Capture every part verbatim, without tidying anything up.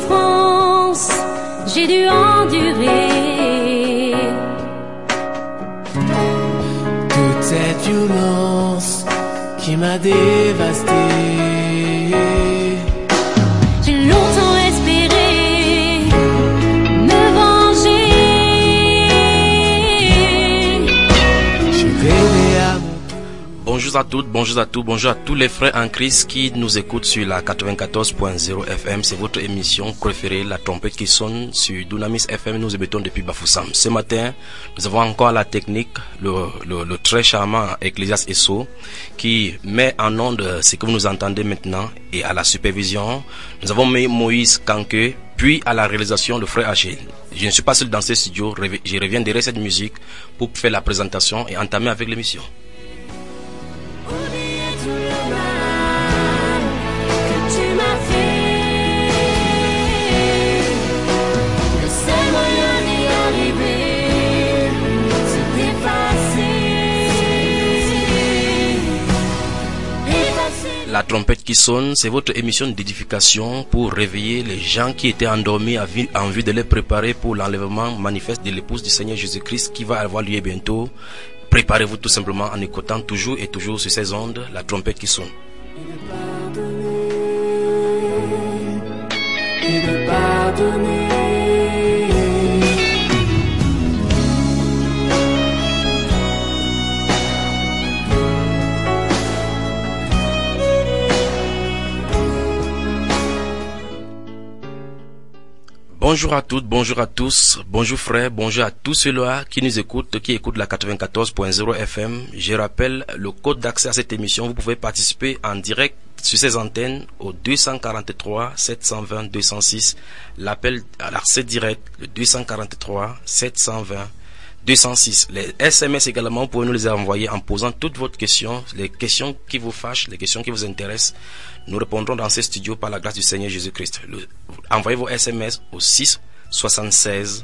souffrances j'ai dû endurer. Toute cette violence qui m'a dévasté. J'ai longtemps espéré me venger. J'ai rêvé à mon... Bonjour à toutes, bonjour à tous, bonjour à tous les frères en Christ qui nous écoutent sur la quatre-vingt-quatorze point zéro F M. C'est votre émission préférée, la trompette qui sonne sur Dunamis F M. Nous émettons depuis Bafoussam. Ce matin, nous avons encore la technique, le, le, le très charmant Ecclésias Esso qui met en onde ce que vous nous entendez maintenant, et à la supervision, nous avons mis Moïse Kanke, puis à la réalisation le frère Achille. Je ne suis pas seul dans ce studio, je reviens derrière cette musique pour faire la présentation et entamer avec l'émission. Oublier tout le mal que tu m'as fait. Le seul moyen d'y arriver, c'est d'effacer. La trompette qui sonne, c'est votre émission d'édification pour réveiller les gens qui étaient endormis en vue de les préparer pour l'enlèvement manifeste de l'épouse du Seigneur Jésus-Christ qui va avoir lieu bientôt. Préparez-vous tout simplement en écoutant toujours et toujours sur ces ondes la trompette qui sonne. Et de pardonner. Bonjour à toutes, bonjour à tous, bonjour frères, bonjour à tous ceux-là qui nous écoutent, qui écoutent la quatre-vingt-quatorze point zéro F M. Je rappelle le code d'accès à cette émission. Vous pouvez participer en direct sur ces antennes au deux cent quarante-trois sept cent vingt deux cent six. L'appel à l'accès direct, le deux cent quarante-trois sept cent vingt deux cent six. Les S M S également, vous pouvez nous les envoyer en posant toutes vos questions, les questions qui vous fâchent, les questions qui vous intéressent. Nous répondrons dans ces studios par la grâce du Seigneur Jésus-Christ. Le, envoyez vos S M S au six soixante-seize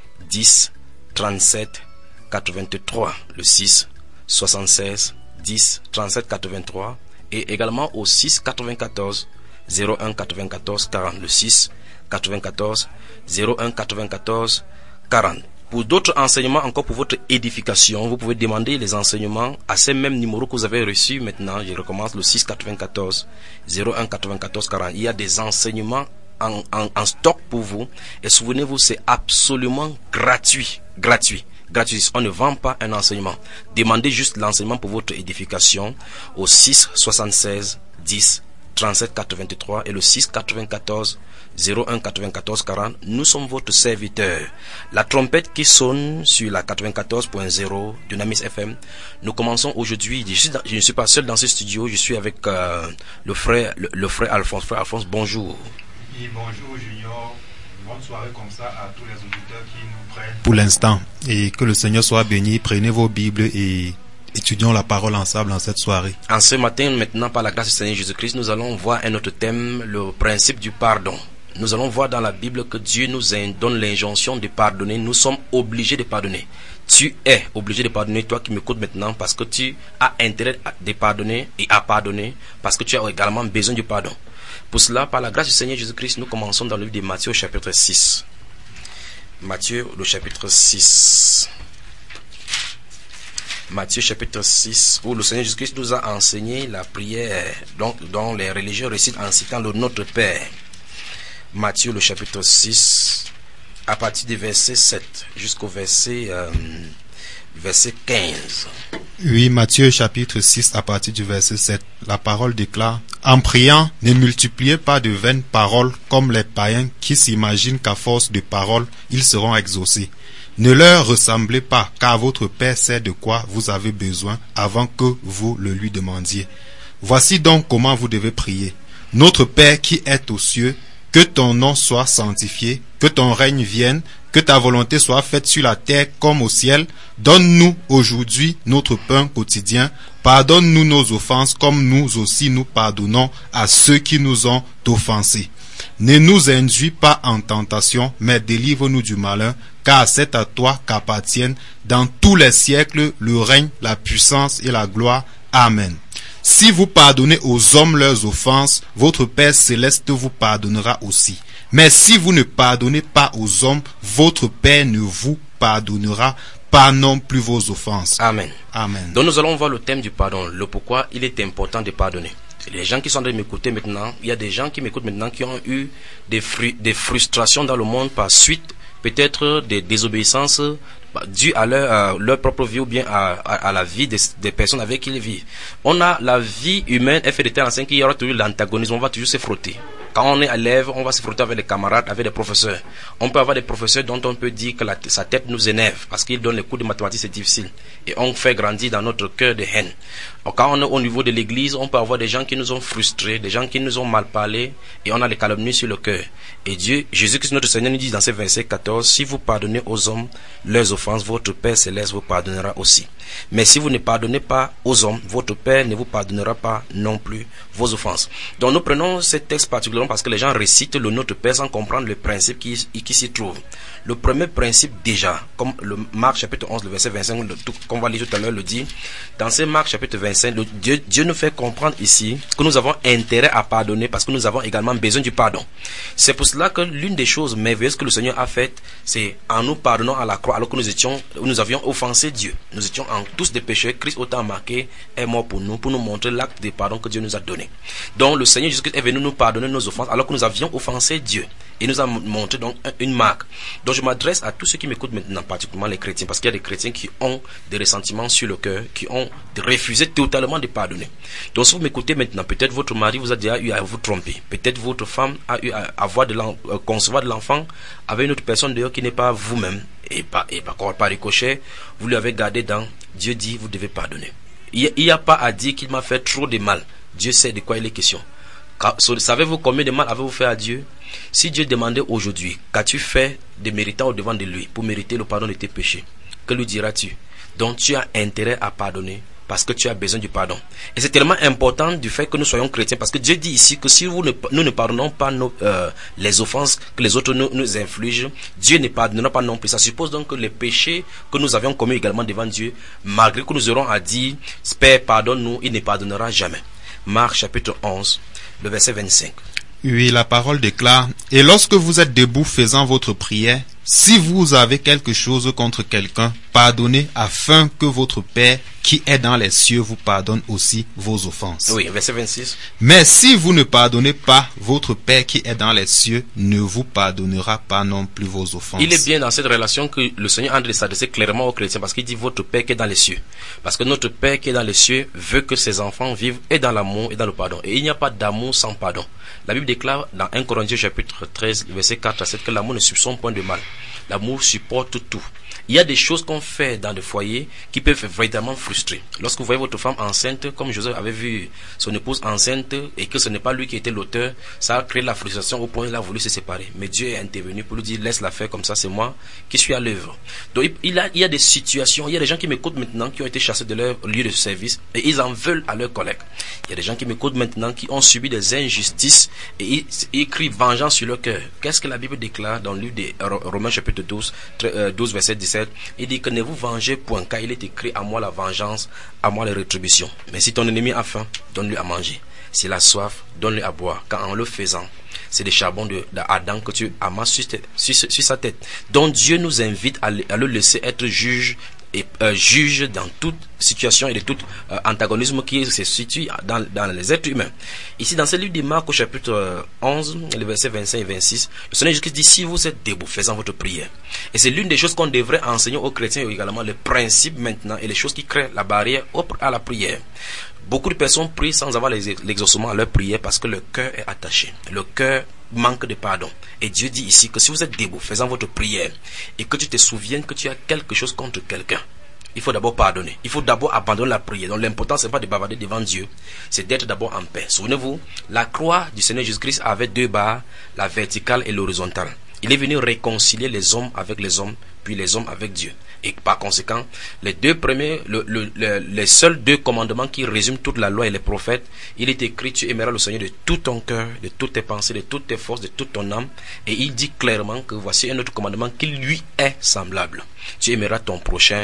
dix trente-sept quatre-vingt-trois. Le six soixante-seize dix trente-sept quatre-vingt-trois et également au six quatre-vingt-quatorze zéro un quatre-vingt-quatorze quarante. Le six quatre-vingt-quatorze zéro un quatre-vingt-quatorze quarante. Pour d'autres enseignements, encore pour votre édification, vous pouvez demander les enseignements à ces mêmes numéros que vous avez reçus maintenant. Je recommence le six quatre-vingt-quatorze zéro un quatre-vingt-quatorze quarante. Il y a des enseignements en, en, en stock pour vous. Et souvenez-vous, c'est absolument gratuit. Gratuit. Gratuit. On ne vend pas un enseignement. Demandez juste l'enseignement pour votre édification au six soixante-seize dix trente-sept quatre-vingt-trois et le six quatre-vingt-quatorze zéro un quatre-vingt-quatorze quarante. Nous sommes votre serviteur. La trompette qui sonne sur la quatre-vingt-quatorze point zéro Dunamis F M. Nous commençons aujourd'hui. Je, suis dans, je ne suis pas seul dans ce studio. Je suis avec euh, le frère, le, le frère Alphonse. Frère Alphonse, bonjour. Et bonjour Junior. Bonne soirée comme ça à tous les auditeurs qui nous prennent pour l'instant. Et que le Seigneur soit béni. Prenez vos Bibles et étudions la parole ensemble en cette soirée. En ce matin, maintenant, par la grâce du Seigneur Jésus-Christ, nous allons voir un autre thème, le principe du pardon. Nous allons voir dans la Bible que Dieu nous donne l'injonction de pardonner. Nous sommes obligés de pardonner. Tu es obligé de pardonner, toi qui m'écoutes maintenant, parce que tu as intérêt de pardonner et à pardonner, parce que tu as également besoin du pardon. Pour cela, par la grâce du Seigneur Jésus-Christ, nous commençons dans le livre de Matthieu, chapitre six. Matthieu, le chapitre six. Matthieu chapitre six, où le Seigneur Jésus-Christ nous a enseigné la prière dont, dont les religieux récitent en citant le Notre Père. Matthieu le chapitre six, à partir du verset sept jusqu'au verset, euh, verset quinze. Oui, Matthieu chapitre six, à partir du verset sept, la parole déclare: en priant, ne multipliez pas de vaines paroles comme les païens qui s'imaginent qu'à force de paroles, ils seront exaucés. Ne leur ressemblez pas, car votre Père sait de quoi vous avez besoin avant que vous le lui demandiez. Voici donc comment vous devez prier. Notre Père qui est aux cieux, que ton nom soit sanctifié, que ton règne vienne, que ta volonté soit faite sur la terre comme au ciel. Donne-nous aujourd'hui notre pain quotidien. Pardonne-nous nos offenses comme nous aussi nous pardonnons à ceux qui nous ont offensés. Ne nous induis pas en tentation, mais délivre-nous du malin, car c'est à toi qu'appartiennent dans tous les siècles le règne, la puissance et la gloire. Amen. Si vous pardonnez aux hommes leurs offenses, votre Père céleste vous pardonnera aussi. Mais si vous ne pardonnez pas aux hommes, votre Père ne vous pardonnera pas non plus vos offenses. Amen. Amen. Donc nous allons voir le thème du pardon, le pourquoi il est important de pardonner. Les gens qui sont en train de m'écouter maintenant, il y a des gens qui m'écoutent maintenant qui ont eu des, fru- des frustrations dans le monde par suite peut-être des désobéissances dues à leur, à leur propre vie ou bien à, à, à la vie des, des personnes avec qui ils vivent. On a la vie humaine, elle fait de telle enseigne qu'il y aura toujours l'antagonisme, on va toujours se frotter. Quand on est élève, on va se frotter avec les camarades, avec les professeurs. On peut avoir des professeurs dont on peut dire que la, sa tête nous énerve parce qu'ils donnent les cours de mathématiques, c'est difficile. Et on fait grandir dans notre cœur de haine. Quand on est au niveau de l'église, on peut avoir des gens qui nous ont frustrés, des gens qui nous ont mal parlé, et on a les calomnies sur le cœur. Et Dieu, Jésus-Christ notre Seigneur nous dit dans ce verset quatorze, si vous pardonnez aux hommes leurs offenses, votre Père céleste vous pardonnera aussi. Mais si vous ne pardonnez pas aux hommes, votre Père ne vous pardonnera pas non plus vos offenses. Donc nous prenons ce texte particulièrement parce que les gens récitent le Notre Père sans comprendre le principe qui, qui s'y trouve. Le premier principe déjà, comme le Marc chapitre onze, le verset vingt-cinq, le, tout, comme on va lire tout à l'heure, le dit, dans ce Marc chapitre vingt-cinq, le, Dieu, Dieu nous fait comprendre ici que nous avons intérêt à pardonner parce que nous avons également besoin du pardon. C'est pour cela que l'une des choses merveilleuses que le Seigneur a faites, c'est en nous pardonnant à la croix alors que nous étions, nous avions offensé Dieu. Nous étions en tous des pécheurs. Christ autant marqué est mort pour nous, pour nous montrer l'acte de pardon que Dieu nous a donné. Donc le Seigneur Jésus-Christ est venu nous pardonner nos offenses alors que nous avions offensé Dieu. Et nous a montré donc une marque. Donc je m'adresse à tous ceux qui m'écoutent maintenant, particulièrement les chrétiens, parce qu'il y a des chrétiens qui ont des ressentiments sur le cœur, qui ont refusé totalement de pardonner. Donc si vous m'écoutez maintenant, peut-être votre mari vous a déjà eu à vous tromper, peut-être votre femme a eu à avoir de l'en, euh, concevoir de l'enfant avec une autre personne dehors qui n'est pas vous-même, et pas, et par, par ricochet, vous lui avez gardé dans, Dieu dit, vous devez pardonner. Il n'y a pas à dire qu'il m'a fait trop de mal. Dieu sait de quoi il est question. Savez-vous combien de mal avez-vous fait à Dieu? Si Dieu demandait aujourd'hui, qu'as-tu fait de méritant au devant de lui pour mériter le pardon de tes péchés? Que lui diras-tu? Donc tu as intérêt à pardonner parce que tu as besoin du pardon. Et c'est tellement important du fait que nous soyons chrétiens parce que Dieu dit ici que si vous ne, nous ne pardonnons pas nos, euh, les offenses que les autres nous, nous infligent, Dieu ne pardonnera pas non plus. Ça suppose donc que les péchés que nous avions commis également devant Dieu, malgré que nous aurons à dire, Père, pardonne-nous, il ne pardonnera jamais. Marc chapitre onze, le verset vingt-cinq. Oui, la parole déclare, et lorsque vous êtes debout faisant votre prière, si vous avez quelque chose contre quelqu'un, pardonnez afin que votre Père qui est dans les cieux vous pardonne aussi vos offenses. Oui, verset vingt-six. Mais si vous ne pardonnez pas, votre Père qui est dans les cieux ne vous pardonnera pas non plus vos offenses. Il est bien dans cette relation que le Seigneur a de s'adresser clairement aux chrétiens parce qu'il dit votre Père qui est dans les cieux. Parce que notre Père qui est dans les cieux veut que ses enfants vivent et dans l'amour et dans le pardon. Et il n'y a pas d'amour sans pardon. La Bible déclare dans un Corinthiens chapitre treize, verset quatre à sept, que l'amour ne soupçonne point de mal. L'amour supporte tout. Il y a des choses qu'on fait dans le foyer qui peuvent véritablement frustrer. Lorsque vous voyez votre femme enceinte, comme Joseph avait vu son épouse enceinte et que ce n'est pas lui qui était l'auteur, ça a créé la frustration au point où il a voulu se séparer. Mais Dieu est intervenu pour lui dire laisse-la faire comme ça, c'est moi qui suis à l'œuvre. Donc il, a, il y a des situations, il y a des gens qui m'écoutent maintenant qui ont été chassés de leur lieu de service et ils en veulent à leurs collègues. Il y a des gens qui m'écoutent maintenant qui ont subi des injustices et ils, ils crient vengeance sur leur cœur. Qu'est-ce que la Bible déclare dans le livre des Romains chapitre douze, douze verset dix-sept? Il dit que ne vous vengez point, car il est écrit à moi la vengeance, à moi la rétribution. Mais si ton ennemi a faim, donne-lui à manger. S'il a soif, donne-lui à boire, car en le faisant, c'est des charbons d'Adam que tu amasses sur, sur, sur sa tête. Donc Dieu nous invite à, à le laisser être juge et euh, juge dans toute situation et de tout euh, antagonisme qui se situe dans, dans les êtres humains. Ici dans ce livre de Marc au chapitre euh, onze, les versets vingt-cinq et vingt-six, le Seigneur Jésus dit si vous êtes debout faisant votre prière. Et c'est l'une des choses qu'on devrait enseigner aux chrétiens également, les principes maintenant et les choses qui créent la barrière à la prière. Beaucoup de personnes prient sans avoir l'exaucement à leur prière parce que le cœur est attaché. Le cœur manque de pardon. Et Dieu dit ici que si vous êtes debout faisant votre prière et que tu te souviens que tu as quelque chose contre quelqu'un, il faut d'abord pardonner. Il faut d'abord abandonner la prière. Donc l'important c'est pas de bavarder devant Dieu, c'est d'être d'abord en paix. Souvenez-vous, la croix du Seigneur Jésus-Christ avait deux barres, la verticale et l'horizontale. Il est venu réconcilier les hommes avec les hommes, puis les hommes avec Dieu. Et par conséquent, les deux premiers, le, le, le, les seuls deux commandements qui résument toute la loi et les prophètes, il est écrit, tu aimeras le Seigneur de tout ton cœur, de toutes tes pensées, de toutes tes forces, de toute ton âme. Et il dit clairement que voici un autre commandement qui lui est semblable. Tu aimeras ton prochain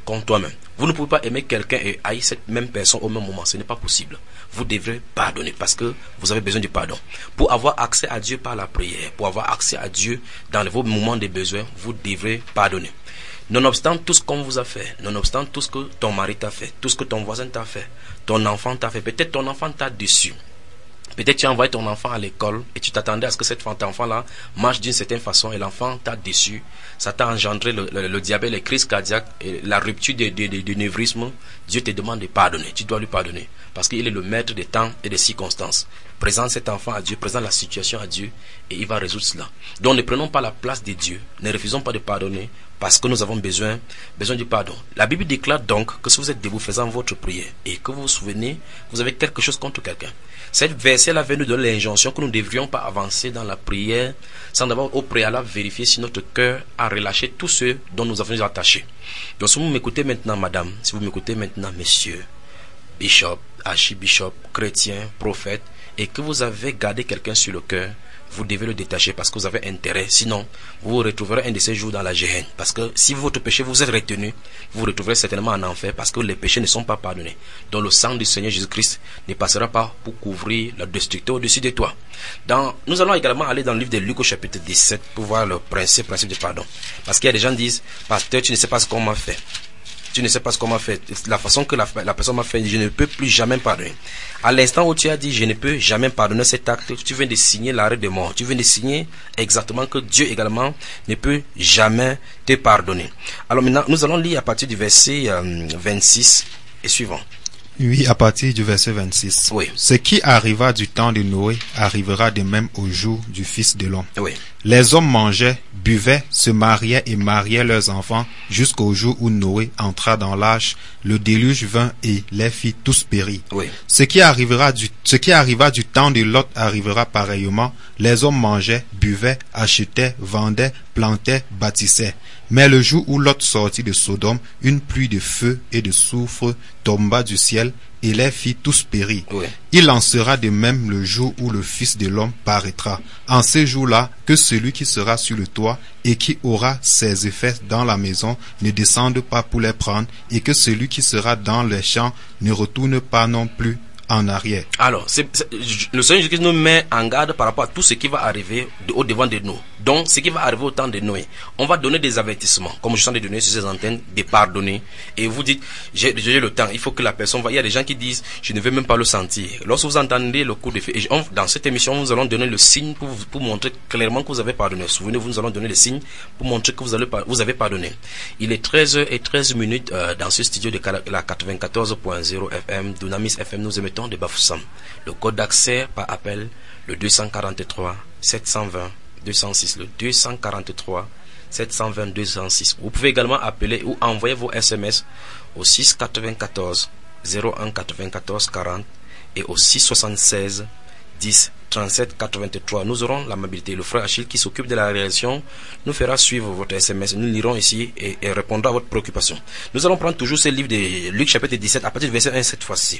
comme toi-même. Vous ne pouvez pas aimer quelqu'un et haïr cette même personne au même moment. Ce n'est pas possible. Vous devrez pardonner parce que vous avez besoin du pardon. Pour avoir accès à Dieu par la prière, pour avoir accès à Dieu dans vos moments de besoin, vous devrez pardonner. Nonobstant tout ce qu'on vous a fait, nonobstant tout ce que ton mari t'a fait, tout ce que ton voisin t'a fait, ton enfant t'a fait, peut-être ton enfant t'a déçu. Peut-être tu as envoyé ton enfant à l'école et tu t'attendais à ce que cet enfant-là marche d'une certaine façon et l'enfant t'a déçu. Ça t'a engendré le, le, le diabète, les crises cardiaques et la rupture de, de, de, de névrisme. Dieu te demande de pardonner. Tu dois lui pardonner parce qu'il est le maître des temps et des circonstances. Présente cet enfant à Dieu, présente la situation à Dieu et il va résoudre cela. Donc ne prenons pas la place de Dieu, ne refusons pas de pardonner parce que nous avons besoin, besoin du pardon. La Bible déclare donc que si vous êtes debout faisant votre prière et que vous vous souvenez, vous avez quelque chose contre quelqu'un. Cette verset-là vient nous donner l'injonction que nous ne devrions pas avancer dans la prière sans d'abord au préalable vérifier si notre cœur a relâché tous ceux dont nous avons attachés. Donc si vous m'écoutez maintenant, madame, si vous m'écoutez maintenant, messieurs, bishop, archibishop, chrétien, prophète, et que vous avez gardé quelqu'un sur le cœur, vous devez le détacher parce que vous avez intérêt. Sinon, vous vous retrouverez un de ces jours dans la Géhenne. Parce que si votre péché vous est retenu, vous vous retrouverez certainement en enfer parce que les péchés ne sont pas pardonnés. Donc le sang du Seigneur Jésus-Christ ne passera pas pour couvrir la destructeur au-dessus de toi. Dans, nous allons également aller dans le livre de Luc au chapitre dix-sept pour voir le principe, principe du pardon. Parce qu'il y a des gens qui disent, pasteur, tu ne sais pas ce qu'on m'a fait. Tu ne sais pas ce qu'on m'a fait. La façon que la, la personne m'a fait, je ne peux plus jamais pardonner. À l'instant où tu as dit, je ne peux jamais pardonner cet acte, tu viens de signer l'arrêt de mort. Tu viens de signer exactement que Dieu également ne peut jamais te pardonner. Alors maintenant, nous allons lire à partir du verset euh, vingt-six et suivant. Oui, à partir du verset vingt-six. Oui. Ce qui arriva du temps de Noé arrivera de même au jour du Fils de l'homme. Oui. Les hommes mangeaient, buvaient, se mariaient et mariaient leurs enfants jusqu'au jour où Noé entra dans l'arche. Le déluge vint et les fit tous périr. Oui. Ce qui arrivera du, ce qui arriva du temps de Lot arrivera pareillement. Les hommes mangeaient, buvaient, achetaient, vendaient, plantaient, bâtissaient. Mais le jour où Lot sortit de Sodome, une pluie de feu et de soufre tomba du ciel et les fit tous périr. Oui. Il en sera de même le jour où le Fils de l'homme paraîtra. En ce jour-là, que celui qui sera sur le toit et qui aura ses effets dans la maison ne descende pas pour les prendre, et que celui qui sera dans les champs ne retourne pas non plus en arrière. Alors, c'est, c'est, le Seigneur Jésus-Christ nous met en garde par rapport à tout ce qui va arriver de, au devant de nous. Donc, ce qui va arriver au temps de Noé, on va donner des avertissements, comme je suis en train de donner sur ces antennes, de pardonner. Et vous dites, j'ai, j'ai le temps, il faut que la personne va. Il y a des gens qui disent, je ne veux même pas le sentir. Lorsque vous entendez le coup de feu, et on, dans cette émission, nous allons donner le signe pour, pour montrer clairement que vous avez pardonné. Souvenez-vous, nous allons donner le signe pour montrer que vous, allez, vous avez pardonné. Il est treize heures treize minutes euh, dans ce studio de la quatre-vingt-quatorze point zéro F M, Dunamis F M, nous émettons de Bafoussam. Le code d'accès par appel, le deux cent quarante-trois sept cent vingt deux cent six, le deux cent quarante-trois sept cent vingt deux cent six. Vous pouvez également appeler ou envoyer vos S M S au six quatre-vingt-quatorze zéro un quatre-vingt-quatorze quarante et au six soixante-seize dix trente-sept quatre-vingt-trois. Nous aurons l'amabilité. Le frère Achille qui s'occupe de la réaction nous fera suivre votre S M S. Nous lirons ici et, et répondrons à votre préoccupation. Nous allons prendre toujours ce livre de Luc chapitre dix-sept à partir du verset un cette fois-ci.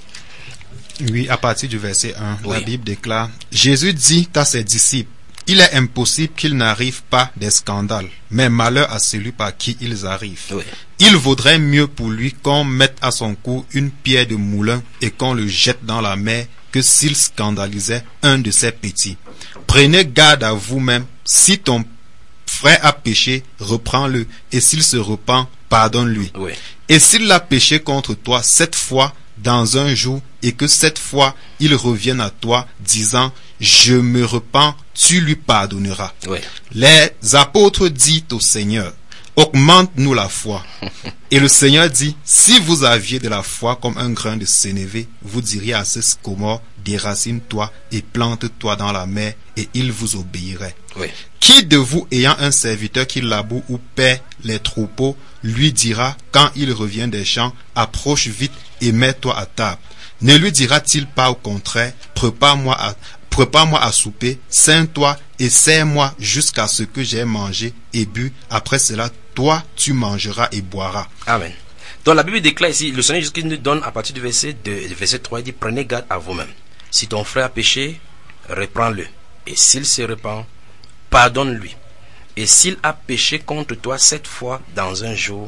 Oui, à partir du verset un, oui. La Bible déclare, Jésus dit à ses disciples, il est impossible qu'il n'arrive pas des scandales, mais malheur à celui par qui ils arrivent. Oui. Il vaudrait mieux pour lui qu'on mette à son cou une pierre de moulin et qu'on le jette dans la mer que s'il scandalisait un de ses petits. Prenez garde à vous-même, si ton frère a péché, reprends-le, et s'il se repent, pardonne-lui. Oui. Et s'il a péché contre toi sept fois dans un jour, et que cette fois il revienne à toi disant je me repens, tu lui pardonneras. Oui. Les apôtres disent au Seigneur, augmente-nous la foi. Et le Seigneur dit, si vous aviez de la foi comme un grain de sénévé, vous diriez à ce sycomore, déracine-toi et plante-toi dans la mer, et il vous obéirait. Oui. Qui de vous ayant un serviteur qui laboure ou paie les troupeaux, lui dira, quand il revient des champs, approche vite et mets-toi à table? Ne lui dira-t-il pas au contraire, prépare-moi à, prépare-moi à souper, ceins-toi et serre-moi jusqu'à ce que j'ai mangé et bu, après cela, toi, tu mangeras et boiras. Amen. Donc la Bible déclare ici, le Seigneur Jésus nous donne à partir du verset deux, du verset trois, il dit, prenez garde à vous-même. Si ton frère a péché, reprends-le. Et s'il se repent, pardonne-lui. Et s'il a péché contre toi sept fois dans un jour,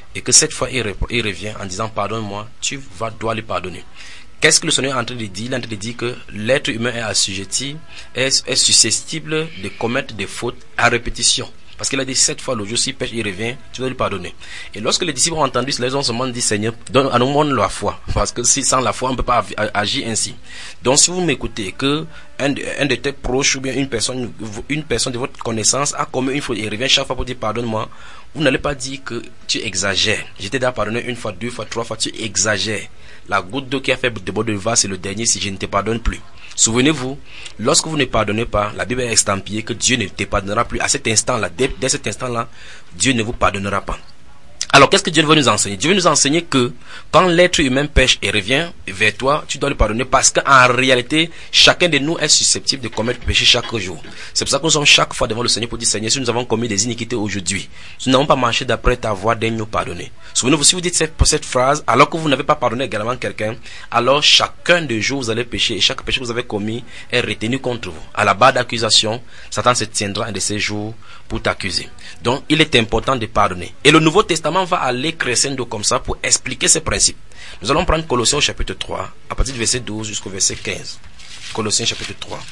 et que cette fois il, rep- il revient en disant pardonne-moi, tu vas dois lui pardonner. Qu'est-ce que le Seigneur est en train de dire? Il est en train de dire que l'être humain est assujetti, est, est susceptible de commettre des fautes à répétition. Parce qu'il a dit sept fois le jour, s'il pêche, il revient, tu dois lui pardonner. Et lorsque les disciples ont entendu cela, ils ont seulement dit Seigneur, donne à nous la foi. Parce que si sans la foi, on ne peut pas agir ainsi. Donc si vous m'écoutez, que un de, un de tes proches ou bien une personne, une personne de votre connaissance a commis une faute et revient chaque fois pour dire pardonne-moi, vous n'allez pas dire que tu exagères. J'étais déjà pardonné une fois, deux fois, trois fois, tu exagères. La goutte d'eau qui a fait déborder le vase, c'est le dernier si je ne te pardonne plus. Souvenez-vous, lorsque vous ne pardonnez pas, la Bible est estampillée que Dieu ne te pardonnera plus. À cet instant-là, dès, dès cet instant-là, Dieu ne vous pardonnera pas. Alors, qu'est-ce que Dieu veut nous enseigner? Dieu veut nous enseigner que quand l'être humain pêche et revient vers toi, tu dois lui pardonner parce qu'en réalité, chacun de nous est susceptible de commettre péché chaque jour. C'est pour ça que nous sommes chaque fois devant le Seigneur pour dire Seigneur, si nous avons commis des iniquités aujourd'hui, nous n'avons pas marché d'après ta voix, de nous pardonner. Souvenez-vous, si vous dites cette, cette phrase, alors que vous n'avez pas pardonné également quelqu'un, alors chacun des jours vous allez pécher et chaque péché que vous avez commis est retenu contre vous. À la barre d'accusation, Satan se tiendra un de ces jours pour t'accuser. Donc, il est important de pardonner. Et le Nouveau Testament va aller crescendo comme ça pour expliquer ces principes. Nous allons prendre Colossiens au chapitre trois, à partir du verset douze jusqu'au verset quinze. Colossiens chapitre trois.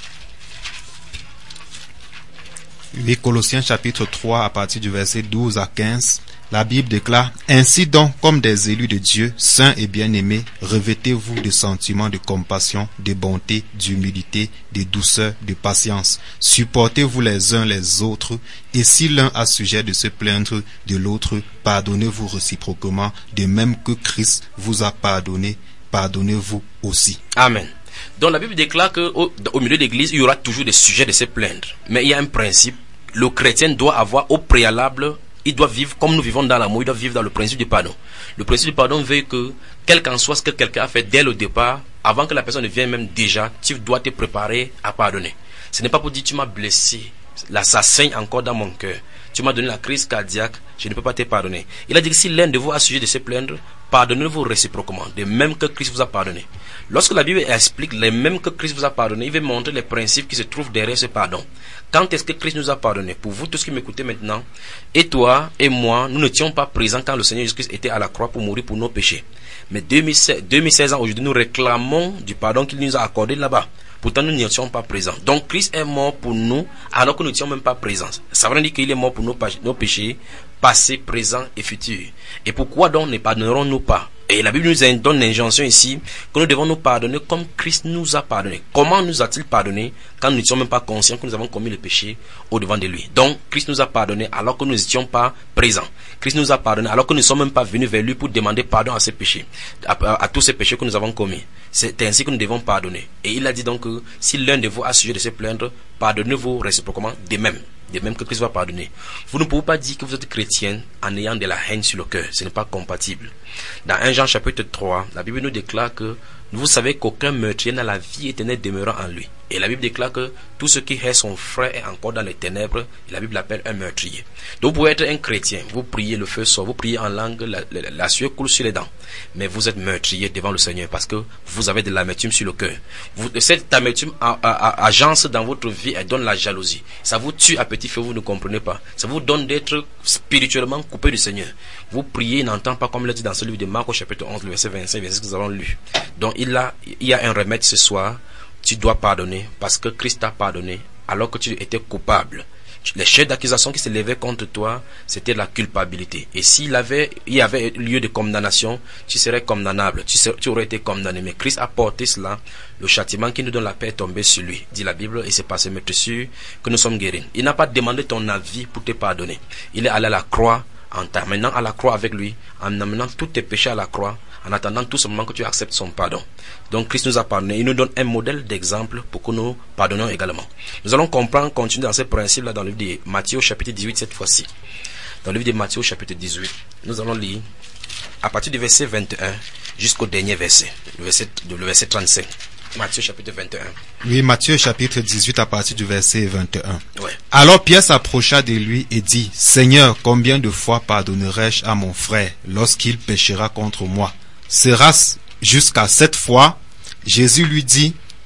Oui, Colossiens chapitre trois, à partir du verset douze à quinze. La Bible déclare: Ainsi donc, comme des élus de Dieu, saints et bien-aimés, revêtez-vous de sentiments de compassion, de bonté, d'humilité, de douceur, de patience. Supportez-vous les uns les autres, et si l'un a sujet de se plaindre de l'autre, pardonnez-vous réciproquement, de même que Christ vous a pardonné, pardonnez-vous aussi. Amen. Donc la Bible déclare qu'au au milieu de l'église, il y aura toujours des sujets de se plaindre. Mais il y a un principe, le chrétien doit avoir au préalable, il doit vivre comme nous vivons dans l'amour, il doit vivre dans le principe du pardon. Le principe du pardon veut que, quel qu'en soit ce que quelqu'un a fait dès le départ, avant que la personne ne vienne même déjà, tu dois te préparer à pardonner. Ce n'est pas pour dire tu m'as blessé, là ça saigne encore dans mon cœur, tu m'as donné la crise cardiaque, je ne peux pas te pardonner. Il a dit que si l'un de vous a sujet de se plaindre, pardonnez-vous réciproquement, de même que Christ vous a pardonné. Lorsque la Bible explique les mêmes que Christ vous a pardonné, il veut montrer les principes qui se trouvent derrière ce pardon. Quand est-ce que Christ nous a pardonné? Pour vous tous qui m'écoutez maintenant, et toi et moi, nous n'étions pas présents quand le Seigneur Jésus-Christ était à la croix pour mourir pour nos péchés. Mais deux mille seize ans aujourd'hui, nous réclamons du pardon qu'il nous a accordé là-bas. Pourtant, nous n'y étions pas présents. Donc, Christ est mort pour nous alors que nous n'étions même pas présents. Ça veut dire qu'il est mort pour nos, nos péchés, passés, présents et futurs. Et pourquoi donc ne pardonnerons-nous pas? Et la Bible nous donne l'injonction ici que nous devons nous pardonner comme Christ nous a pardonné. Comment nous a-t-il pardonné quand nous n'étions même pas conscients que nous avons commis le péché au devant de lui? Donc, Christ nous a pardonné alors que nous n'étions pas présents. Christ nous a pardonné alors que nous ne sommes même pas venus vers lui pour demander pardon à ses péchés, à, à, à tous ces péchés que nous avons commis. C'est ainsi que nous devons pardonner. Et il a dit donc que si l'un de vous a sujet de se plaindre, pardonnez-vous réciproquement de même. De même que Christ va pardonner. Vous ne pouvez pas dire que vous êtes chrétien en ayant de la haine sur le cœur. Ce n'est pas compatible. Dans un Jean chapitre trois, la Bible nous déclare que vous savez qu'aucun meurtrier n'a la vie éternelle demeurant en lui. Et la Bible déclare que tout ce qui hait son frère est encore dans les ténèbres. Et la Bible l'appelle un meurtrier. Donc vous pouvez être un chrétien, vous priez, le feu sort, vous priez en langue, la, la, la sueur coule sur les dents. Mais vous êtes meurtrier devant le Seigneur parce que vous avez de l'amertume sur le cœur. Vous, cette amertume a, a, a, agence dans votre vie, elle donne la jalousie. Ça vous tue à petit feu, vous ne comprenez pas. Ça vous donne d'être spirituellement coupé du Seigneur. Vous priez, n'entend pas comme il a dit dans ce livre de Marc au chapitre onze, le verset vingt-cinq, verset que nous avons lu. Donc il, a, il y a un remède ce soir. Tu dois pardonner parce que Christ t'a pardonné alors que tu étais coupable. Les chefs d'accusation qui se levaient contre toi, c'était la culpabilité. Et s'il avait, il y avait lieu de condamnation, tu serais condamnable, tu, serais, tu aurais été condamné. Mais Christ a porté cela, le châtiment qui nous donne la paix est tombé sur lui, dit la Bible, et c'est passé, mais tu es sûr que nous sommes guéris. Il n'a pas demandé ton avis pour te pardonner. Il est allé à la croix, en t'amenant à la croix avec lui, en amenant tous tes péchés à la croix, en attendant tout simplement que tu acceptes son pardon. Donc Christ nous a pardonné, il nous donne un modèle d'exemple pour que nous pardonnons également. Nous allons comprendre, continuer dans ces principes-là dans le livre de Matthieu chapitre dix-huit cette fois-ci. Dans le livre de Matthieu chapitre dix-huit, nous allons lire à partir du verset vingt et un jusqu'au dernier verset, le verset, le verset trente-cinq. Matthieu chapitre vingt et un. Oui, Matthieu chapitre dix-huit à partir du verset vingt et un. Ouais. Alors Pierre s'approcha de lui et dit: Seigneur, combien de fois pardonnerai-je à mon frère lorsqu'il péchera contre moi? Sera-ce jusqu'à sept fois? Jésus lui dit: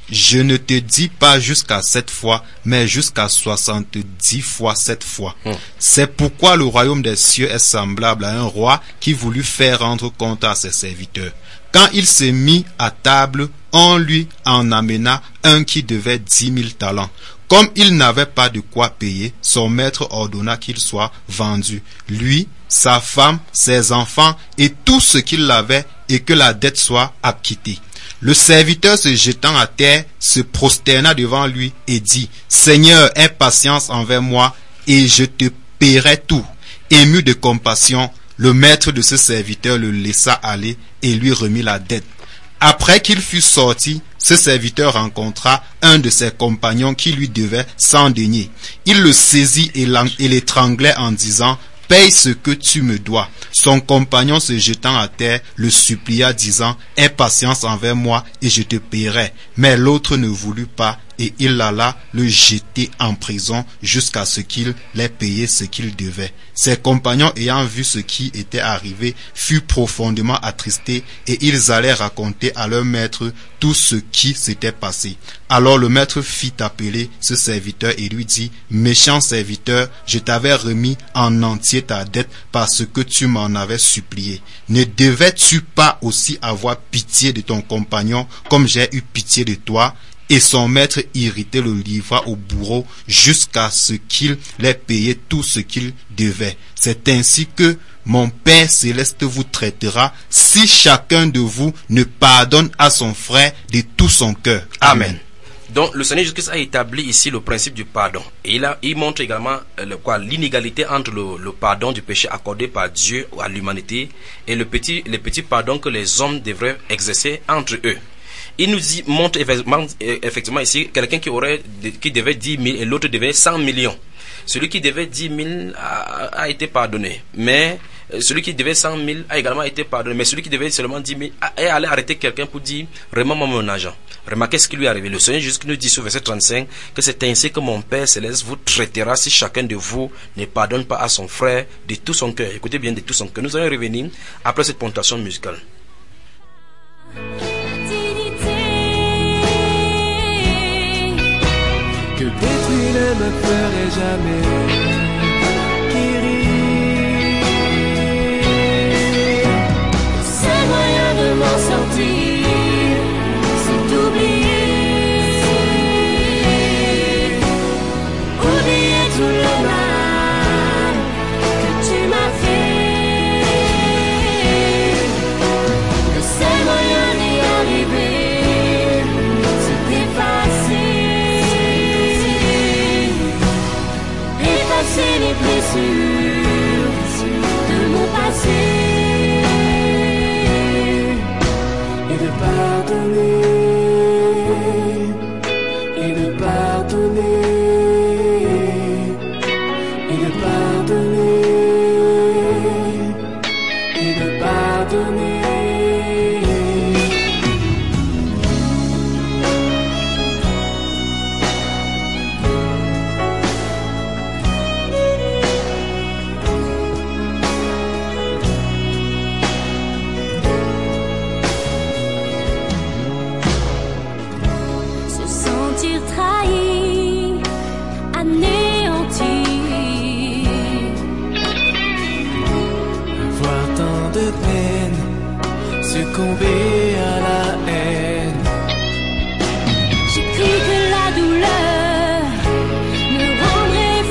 Je ne te dis pas jusqu'à sept fois, mais jusqu'à soixante-dix fois sept fois. Hmm. C'est pourquoi le royaume des cieux est semblable à un roi qui voulut faire rendre compte à ses serviteurs. Quand il s'est mis à table, on lui en amena un qui devait dix mille talents. Comme il n'avait pas de quoi payer, son maître ordonna qu'il soit vendu, lui, sa femme, ses enfants et tout ce qu'il avait, et que la dette soit acquittée. Le serviteur se jetant à terre, se prosterna devant lui et dit, « Seigneur, aie patience envers moi, et je te paierai tout. » Ému de compassion, le maître de ce serviteur le laissa aller et lui remit la dette. Après qu'il fut sorti, ce serviteur rencontra un de ses compagnons qui lui devait cent deniers. Il le saisit et l'étranglait en disant, « Paye ce que tu me dois. » Son compagnon se jetant à terre le supplia disant, « Aie patience envers moi et je te paierai. » Mais l'autre ne voulut pas et il alla le jeter en prison jusqu'à ce qu'il ait payé ce qu'il devait. Ses compagnons ayant vu ce qui était arrivé furent profondément attristés et ils allaient raconter à leur maître tout ce qui s'était passé. Alors le maître fit appeler ce serviteur et lui dit, « Méchant serviteur, je t'avais remis en entier ta dette parce que tu m'en avais supplié. Ne devais-tu pas aussi avoir pitié de ton compagnon comme j'ai eu pitié de toi ?» Et son maître irrité le livra au bourreau jusqu'à ce qu'il ait payé tout ce qu'il devait. C'est ainsi que mon Père céleste vous traitera si chacun de vous ne pardonne à son frère de tout son cœur. Amen. Donc le Seigneur Jésus-Christ a établi ici le principe du pardon. Et il, a, il montre également euh, le, quoi, l'inégalité entre le, le pardon du péché accordé par Dieu à l'humanité et le petit, le petit pardon que les hommes devraient exercer entre eux. Il nous dit, montre effectivement ici quelqu'un qui aurait, qui devait dix mille et l'autre devait cent millions. Celui qui devait dix mille a, a été pardonné, mais celui qui devait cent mille a également été pardonné, mais celui qui devait seulement dix mille est allé arrêter quelqu'un pour dire, remets-moi mon argent. Remarquez ce qui lui est arrivé. Le Seigneur Jésus nous dit sur verset trente-cinq que c'est ainsi que mon Père céleste vous traitera si chacun de vous ne pardonne pas à son frère de tout son cœur. Écoutez bien, de tout son cœur. Nous allons revenir après cette ponctuation musicale. Que détruire ne me ferait jamais guérir. Seul moyen de m'en sortir, c'est d'oublier. Oublier tout le mal que tu m'as fait. Le seul moyen d'y arriver, c'est d'effacer. Effacer les blessures de mon passé Et de pardonner, et de pardonner, et de pardonner, et de pardonner. Se sentir trahi, anéanti. Avoir tant de peine, succomber à la haine. J'ai cru que la douleur me rendrait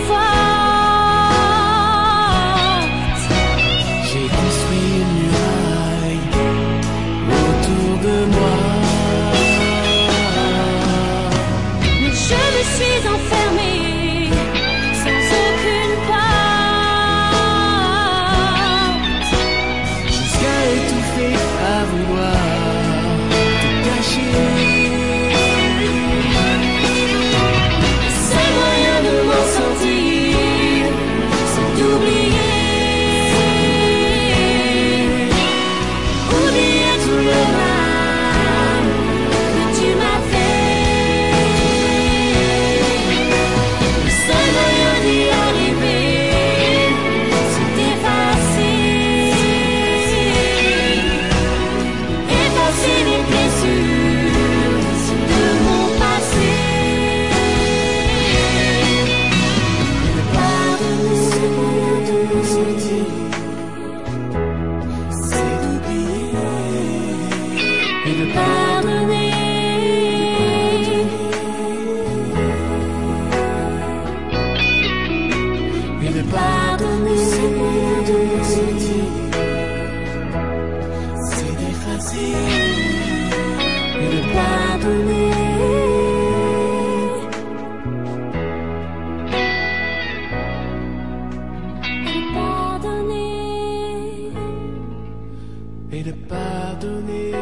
forte. J'ai construit une muraille autour de moi. Mais je me suis enfermée sans aucune porte. Jusqu'à étouffer à vouloir C'était facile de pardonner. De pardonner. Et de pardonner.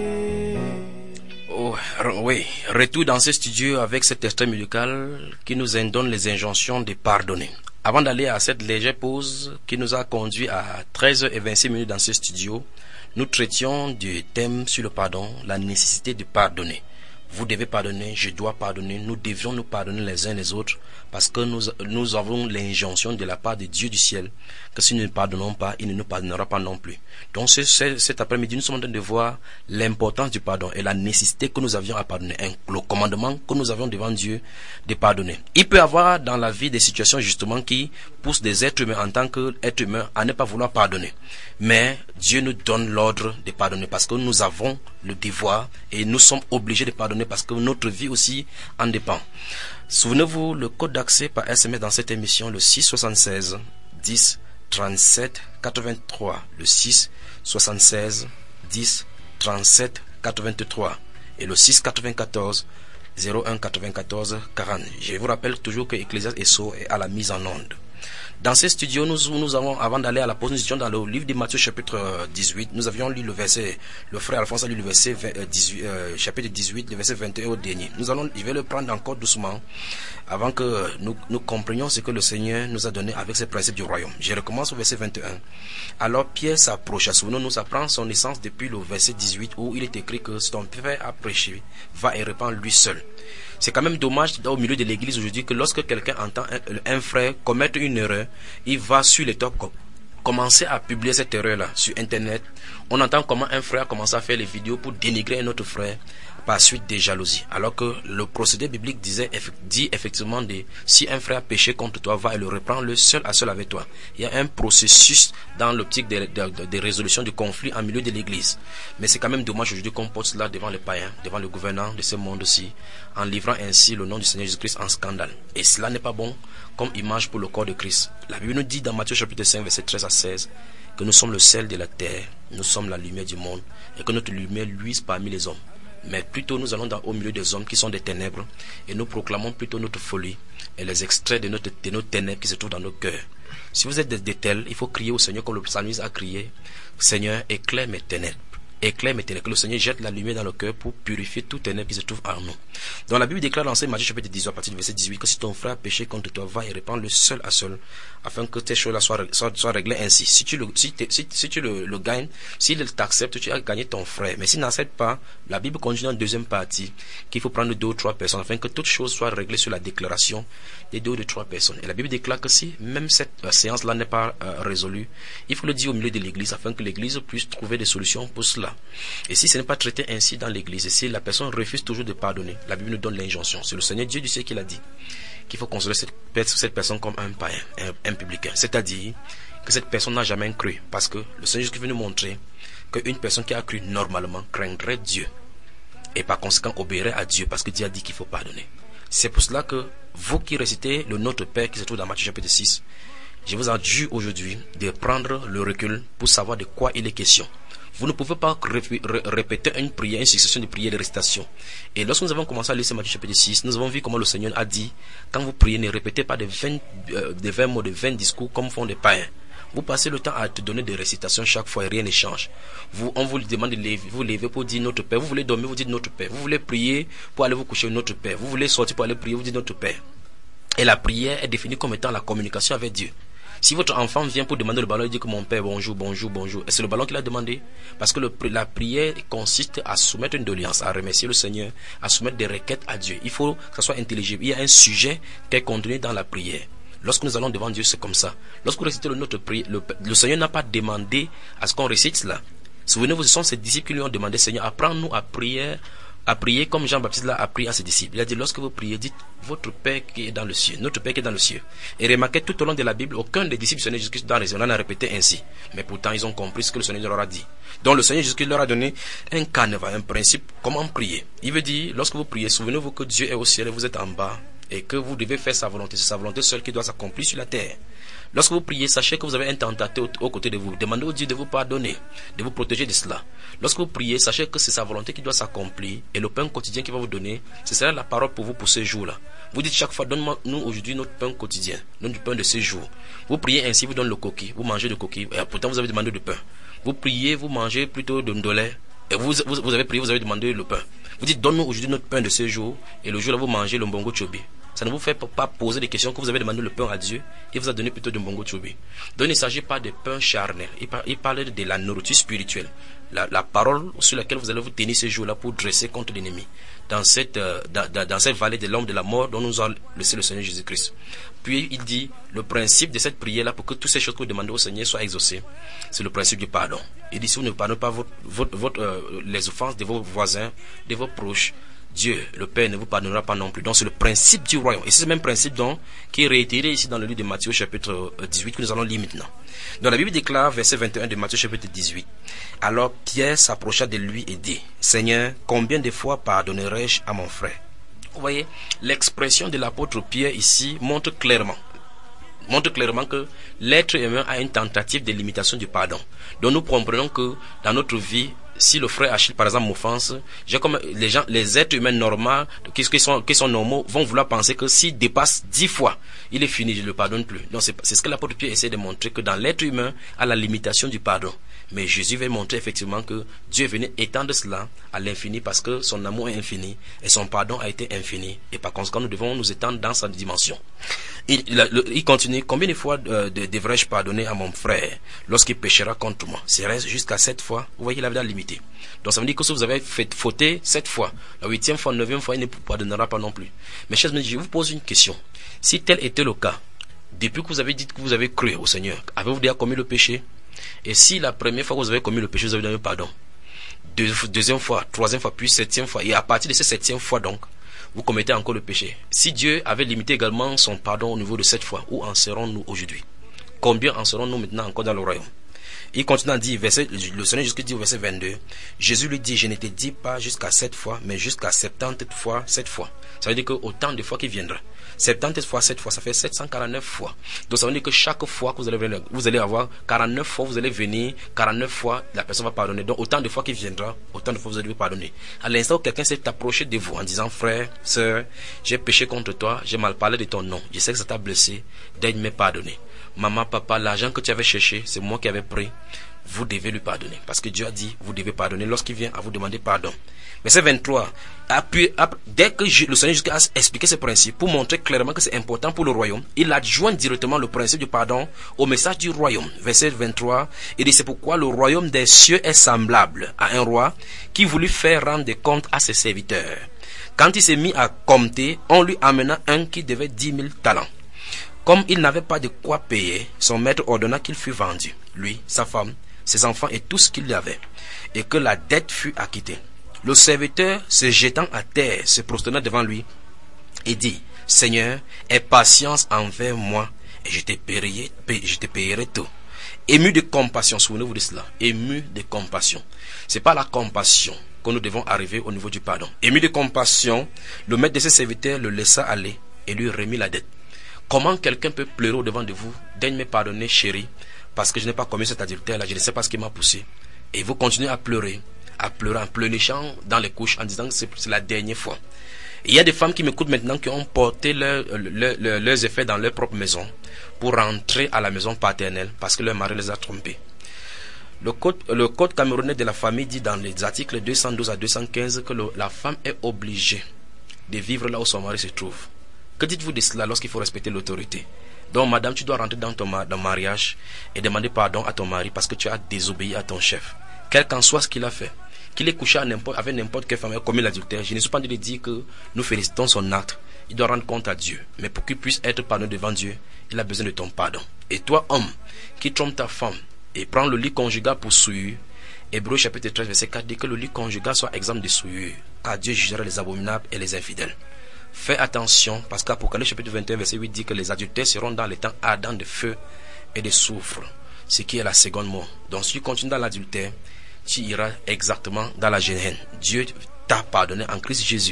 Oh, re- oui, retour dans ce studio avec cet extrait musical qui nous donne les injonctions de pardonner. Avant d'aller à cette légère pause qui nous a conduit à treize heures vingt-six minutes dans ce studio, nous traitions du thème sur le pardon, la nécessité de pardonner. Vous devez pardonner, je dois pardonner, nous devions nous pardonner les uns les autres parce que nous, nous avons l'injonction de la part de Dieu du ciel que si nous ne pardonnons pas, il ne nous pardonnera pas non plus. Donc ce, ce, cet après-midi, nous sommes en train de voir l'importance du pardon et la nécessité que nous avions à pardonner, le commandement que nous avions devant Dieu de pardonner. Il peut y avoir dans la vie des situations justement qui poussent des êtres humains en tant qu'êtres humains à ne pas vouloir pardonner. Mais Dieu nous donne l'ordre de pardonner parce que nous avons le devoir et nous sommes obligés de pardonner parce que notre vie aussi en dépend. Souvenez-vous, le code d'accès par S M S dans cette émission, le six soixante-seize dix trente-sept quatre-vingt-trois, le six soixante-seize dix trente-sept quatre-vingt-trois et le six quatre-vingt-quatorze zéro un quatre-vingt-quatorze quarante. Je vous rappelle toujours que Ecclésiaste Esso est à la mise en onde. Dans ces studios, nous, nous avons, avant d'aller à la pause, nous étions dans le livre de Matthieu chapitre dix-huit. Nous avions lu le verset, le frère Alphonse a lu le verset dix-huit, euh, chapitre dix-huit, le verset vingt et un au dernier. Nous allons, je vais le prendre encore doucement, avant que nous, nous comprenions ce que le Seigneur nous a donné avec ces principes du royaume. Je recommence au verset vingt et un. Alors Pierre s'approcha. Souvenons-nous, ça prend son essence depuis le verset dix-huit où il est écrit que si ton père a prêché, va et répand lui seul. C'est quand même dommage au milieu de l'église aujourd'hui que lorsque quelqu'un entend un, un frère commettre une erreur, il va sur les top commencer à publier cette erreur-là sur internet. On entend comment un frère commence à faire les vidéos pour dénigrer un autre frère par suite des jalousies. Alors que le procédé biblique disait, dit effectivement de, si un frère a péché contre toi, va et le reprendre le seul à seul avec toi. Il y a un processus dans l'optique des de, de, de résolution du conflit en milieu de l'église. Mais c'est quand même dommage aujourd'hui qu'on porte cela devant les païens, devant le gouvernant de ce monde-ci, en livrant ainsi le nom du Seigneur Jésus-Christ en scandale. Et cela n'est pas bon comme image pour le corps de Christ. La Bible nous dit dans Matthieu chapitre cinq, verset treize à seize, que nous sommes le sel de la terre, nous sommes la lumière du monde, et que notre lumière luise parmi les hommes. Mais plutôt nous allons dans, au milieu des hommes qui sont des ténèbres, et nous proclamons plutôt notre folie et les extraits de, notre, de nos ténèbres qui se trouvent dans nos cœurs. Si vous êtes des, des tels, il faut crier au Seigneur comme le psalmiste a crié, Seigneur, éclaire mes ténèbres. Éclaire mes ténèbres, que le Seigneur jette la lumière dans le cœur pour purifier tout ténèbre qui se trouve en nous. Donc la Bible déclare dans Matthieu chapitre dix-huit, à partir du verset dix-huit, que si ton frère a péché contre toi, va et répand le seul à seul, afin que tes choses-là soient, soient, soient réglées ainsi. Si tu le, si, si, si tu le, le gagnes, s'il t'accepte, tu as gagné ton frère. Mais s'il n'accepte pas, la Bible continue en deuxième partie, qu'il faut prendre deux ou trois personnes, afin que toutes choses soient réglées sur la déclaration des deux ou de trois personnes. Et la Bible déclare que si même cette euh, séance-là n'est pas euh, résolue, il faut le dire au milieu de l'église, afin que l'église puisse trouver des solutions pour cela. Et si ce n'est pas traité ainsi dans l'église, et si la personne refuse toujours de pardonner, la Bible nous donne l'injonction. C'est le Seigneur Dieu du ciel qui l'a dit, qu'il faut considérer cette, cette personne comme un païen, un, un publicain. C'est-à-dire que cette personne n'a jamais cru, parce que le Seigneur Jésus veut nous montrer qu'une personne qui a cru normalement craindrait Dieu, et par conséquent obéirait à Dieu, parce que Dieu a dit qu'il faut pardonner. C'est pour cela que vous qui récitez le Notre Père qui se trouve dans Matthieu chapitre six, je vous adjure aujourd'hui de prendre le recul pour savoir de quoi il est question. Vous ne pouvez pas répéter une prière, une succession de prières de récitation. Et lorsque nous avons commencé à lire ce Matthieu chapitre six, nous avons vu comment le Seigneur a dit, quand vous priez, ne répétez pas de vingt, euh, de vingt mots, de vingt discours comme font les païens. Vous passez le temps à te donner des récitations chaque fois et rien ne change. Vous, on vous demande de lever, vous levez pour dire notre Père. Vous voulez dormir, vous dites notre Père. Vous voulez prier pour aller vous coucher, notre Père. Vous voulez sortir pour aller prier, vous dites notre Père. Et la prière est définie comme étant la communication avec Dieu. Si votre enfant vient pour demander le ballon, il dit que mon père, bonjour, bonjour, bonjour. Et c'est le ballon qu'il a demandé. Parce que le, la prière consiste à soumettre une doléance, à remercier le Seigneur, à soumettre des requêtes à Dieu. Il faut que ça soit intelligible. Il y a un sujet qui est contenu dans la prière. Lorsque nous allons devant Dieu, c'est comme ça. Lorsque vous récitez le notre prière, le, le Seigneur n'a pas demandé à ce qu'on récite cela. Souvenez-vous, ce sont ses disciples qui lui ont demandé, Seigneur, apprends-nous à prier, à prier comme Jean-Baptiste l'a appris à ses disciples. Il a dit, lorsque vous priez, dites, votre Père qui est dans le ciel, notre Père qui est dans le ciel. Et remarquez, tout au long de la Bible, aucun des disciples du Seigneur Jésus-Christ dans les n'a répété ainsi. Mais pourtant, ils ont compris ce que le Seigneur leur a dit. Donc, le Seigneur Jésus-Christ leur a donné un canevas, un principe, comment prier. Il veut dire, lorsque vous priez, souvenez-vous que Dieu est au ciel et vous êtes en bas, et que vous devez faire sa volonté. C'est sa volonté seule qui doit s'accomplir sur la terre. Lorsque vous priez, sachez que vous avez un tentateur aux côtés de vous. Demandez au Dieu de vous pardonner, de vous protéger de cela. Lorsque vous priez, sachez que c'est sa volonté qui doit s'accomplir et le pain quotidien qu'il va vous donner, ce sera la parole pour vous pour ce jour-là. Vous dites chaque fois, donne-moi nous aujourd'hui notre pain quotidien, notre pain de ce jour. Vous priez ainsi, vous donne le coquille, vous mangez le coquille, et pourtant vous avez demandé du pain. Vous priez, vous mangez plutôt de ndolé, et vous, vous, vous avez prié, vous avez demandé le pain. Vous dites, donne-nous aujourd'hui notre pain de ce jour, et le jour-là vous mangez le mbongo chobi. Ça ne vous fait pas poser des questions que vous avez demandé le pain à Dieu, et vous a donné plutôt de mbongo chobi. Donc il ne s'agit pas de pain charnel, il parle, il parle de la nourriture spirituelle. La, la parole sur laquelle vous allez vous tenir ce jour-là pour dresser contre l'ennemi. Dans cette, euh, dans, dans cette vallée de l'homme de la mort dont nous a laissé le Seigneur Jésus-Christ. Puis il dit, le principe de cette prière-là pour que toutes ces choses que vous demandez au Seigneur soient exaucées, c'est le principe du pardon. Il dit, si vous ne pardonnez pas votre, votre, votre, euh, les offenses de vos voisins, de vos proches, Dieu, le Père, ne vous pardonnera pas non plus. Donc c'est le principe du royaume. Et c'est ce même principe donc qui est réitéré ici dans le livre de Matthieu chapitre dix-huit que nous allons lire maintenant. Donc la Bible déclare, verset vingt et un de Matthieu chapitre dix-huit. Alors Pierre s'approcha de lui et dit, Seigneur, combien de fois pardonnerai-je à mon frère? Vous voyez, l'expression de l'apôtre Pierre ici montre clairement montre clairement que l'être humain a une tentative de limitation du pardon. Donc nous comprenons que dans notre vie, si le frère Achille par exemple m'offense, j'ai comme les gens, les êtres humains normaux qui, qui sont qui sont normaux vont vouloir penser que s'il dépasse dix fois, il est fini, je ne le pardonne plus. Donc c'est, c'est ce que l'apôtre Pierre essaie de montrer, que dans l'être humain à la limitation du pardon. Mais Jésus va montrer effectivement que Dieu est venu étendre cela à l'infini parce que son amour est infini et son pardon a été infini. Et par conséquent, nous devons nous étendre dans sa dimension. Il, il, il continue, combien de fois euh, de, devrais-je pardonner à mon frère lorsqu'il péchera contre moi? Serait-ce jusqu'à sept fois? Vous voyez, il avait la limité. Donc ça veut dire que si vous avez fait fauté sept fois, la huitième fois, la neuvième fois, il ne pardonnera pas non plus. Mais chers amis, je vous pose une question. Si tel était le cas, depuis que vous avez dit que vous avez cru au Seigneur, avez-vous déjà commis le péché? Et si la première fois que vous avez commis le péché, vous avez donné pardon, Deux, deuxième fois, troisième fois, puis septième fois, et à partir de cette septième fois donc, vous commettez encore le péché. Si Dieu avait limité également son pardon au niveau de cette fois, où en serons-nous aujourd'hui? Combien en serons-nous maintenant encore dans le royaume? Il continue à dire, verset, le Seigneur Jésus dit au verset vingt-deux, Jésus lui dit, je ne te dis pas jusqu'à sept fois, mais jusqu'à septante fois sept fois. Ça veut dire que autant de fois qu'il viendra. septante fois sept fois, ça fait sept cent quarante-neuf fois. Donc ça veut dire que chaque fois que vous allez venir, vous allez avoir quarante-neuf fois, vous allez venir, quarante-neuf fois, la personne va pardonner. Donc autant de fois qu'il viendra, autant de fois vous allez vous pardonner. À l'instant où quelqu'un s'est approché de vous en disant, frère, sœur, j'ai péché contre toi, j'ai mal parlé de ton nom, je sais que ça t'a blessé, daigne me pardonner. Maman, papa, l'argent que tu avais cherché, c'est moi qui avais pris. Vous devez lui pardonner. Parce que Dieu a dit, vous devez pardonner lorsqu'il vient à vous demander pardon. Verset vingt-trois. Appuie, appuie, dès que je, le Seigneur a expliqué ce principe, pour montrer clairement que c'est important pour le royaume, il adjoint directement le principe du pardon au message du royaume. Verset vingt-trois. Il dit, c'est pourquoi le royaume des cieux est semblable à un roi qui voulut faire rendre des comptes à ses serviteurs. Quand il s'est mis à compter, on lui amena un qui devait dix mille talents. Comme il n'avait pas de quoi payer, son maître ordonna qu'il fût vendu, lui, sa femme, ses enfants et tout ce qu'il y avait, et que la dette fût acquittée. Le serviteur, se jetant à terre, se prosterna devant lui et dit, Seigneur, aie patience envers moi, et je te payerai, je te payerai tout. Ému de compassion, souvenez-vous de cela, ému de compassion. C'est pas la compassion que nous devons arriver au niveau du pardon. Ému de compassion, le maître de ses serviteurs le laissa aller et lui remit la dette. Comment quelqu'un peut pleurer au devant de vous, daigne me pardonner, chérie, parce que je n'ai pas commis cet adultère-là, je ne sais pas ce qui m'a poussé. Et vous continuez à pleurer, à pleurer, en pleurnichant dans les couches, en disant que c'est, c'est la dernière fois. Et il y a des femmes qui m'écoutent maintenant qui ont porté leur, leur, leur, leurs effets dans leur propre maison pour rentrer à la maison paternelle parce que leur mari les a trompés. Le code, le code camerounais de la famille dit dans les articles deux cent douze à deux cent quinze que le, la femme est obligée de vivre là où son mari se trouve. Que dites-vous de cela lorsqu'il faut respecter l'autorité? Donc, madame, tu dois rentrer dans ton dans mariage et demander pardon à ton mari parce que tu as désobéi à ton chef. Quel qu'en soit ce qu'il a fait. Qu'il ait couché à n'importe, avec n'importe quelle femme, commis l'adultère. Je ne suis pas en train de dire que nous félicitons son acte. Il doit rendre compte à Dieu. Mais pour qu'il puisse être pardonné devant Dieu, il a besoin de ton pardon. Et toi, homme, qui trompe ta femme et prend le lit conjugal pour souillure, Hébreux chapitre treize, verset quatre dit que le lit conjugal soit exempt de souillure, car Dieu jugera les abominables et les infidèles. Fais attention, parce qu'Apocalypse chapitre vingt et un, verset huit dit que les adultères seront dans les temps ardents de feu et de soufre, ce qui est la seconde mort. Donc si tu continues dans l'adultère, tu iras exactement dans la Géhenne. Dieu t'a pardonné en Christ Jésus.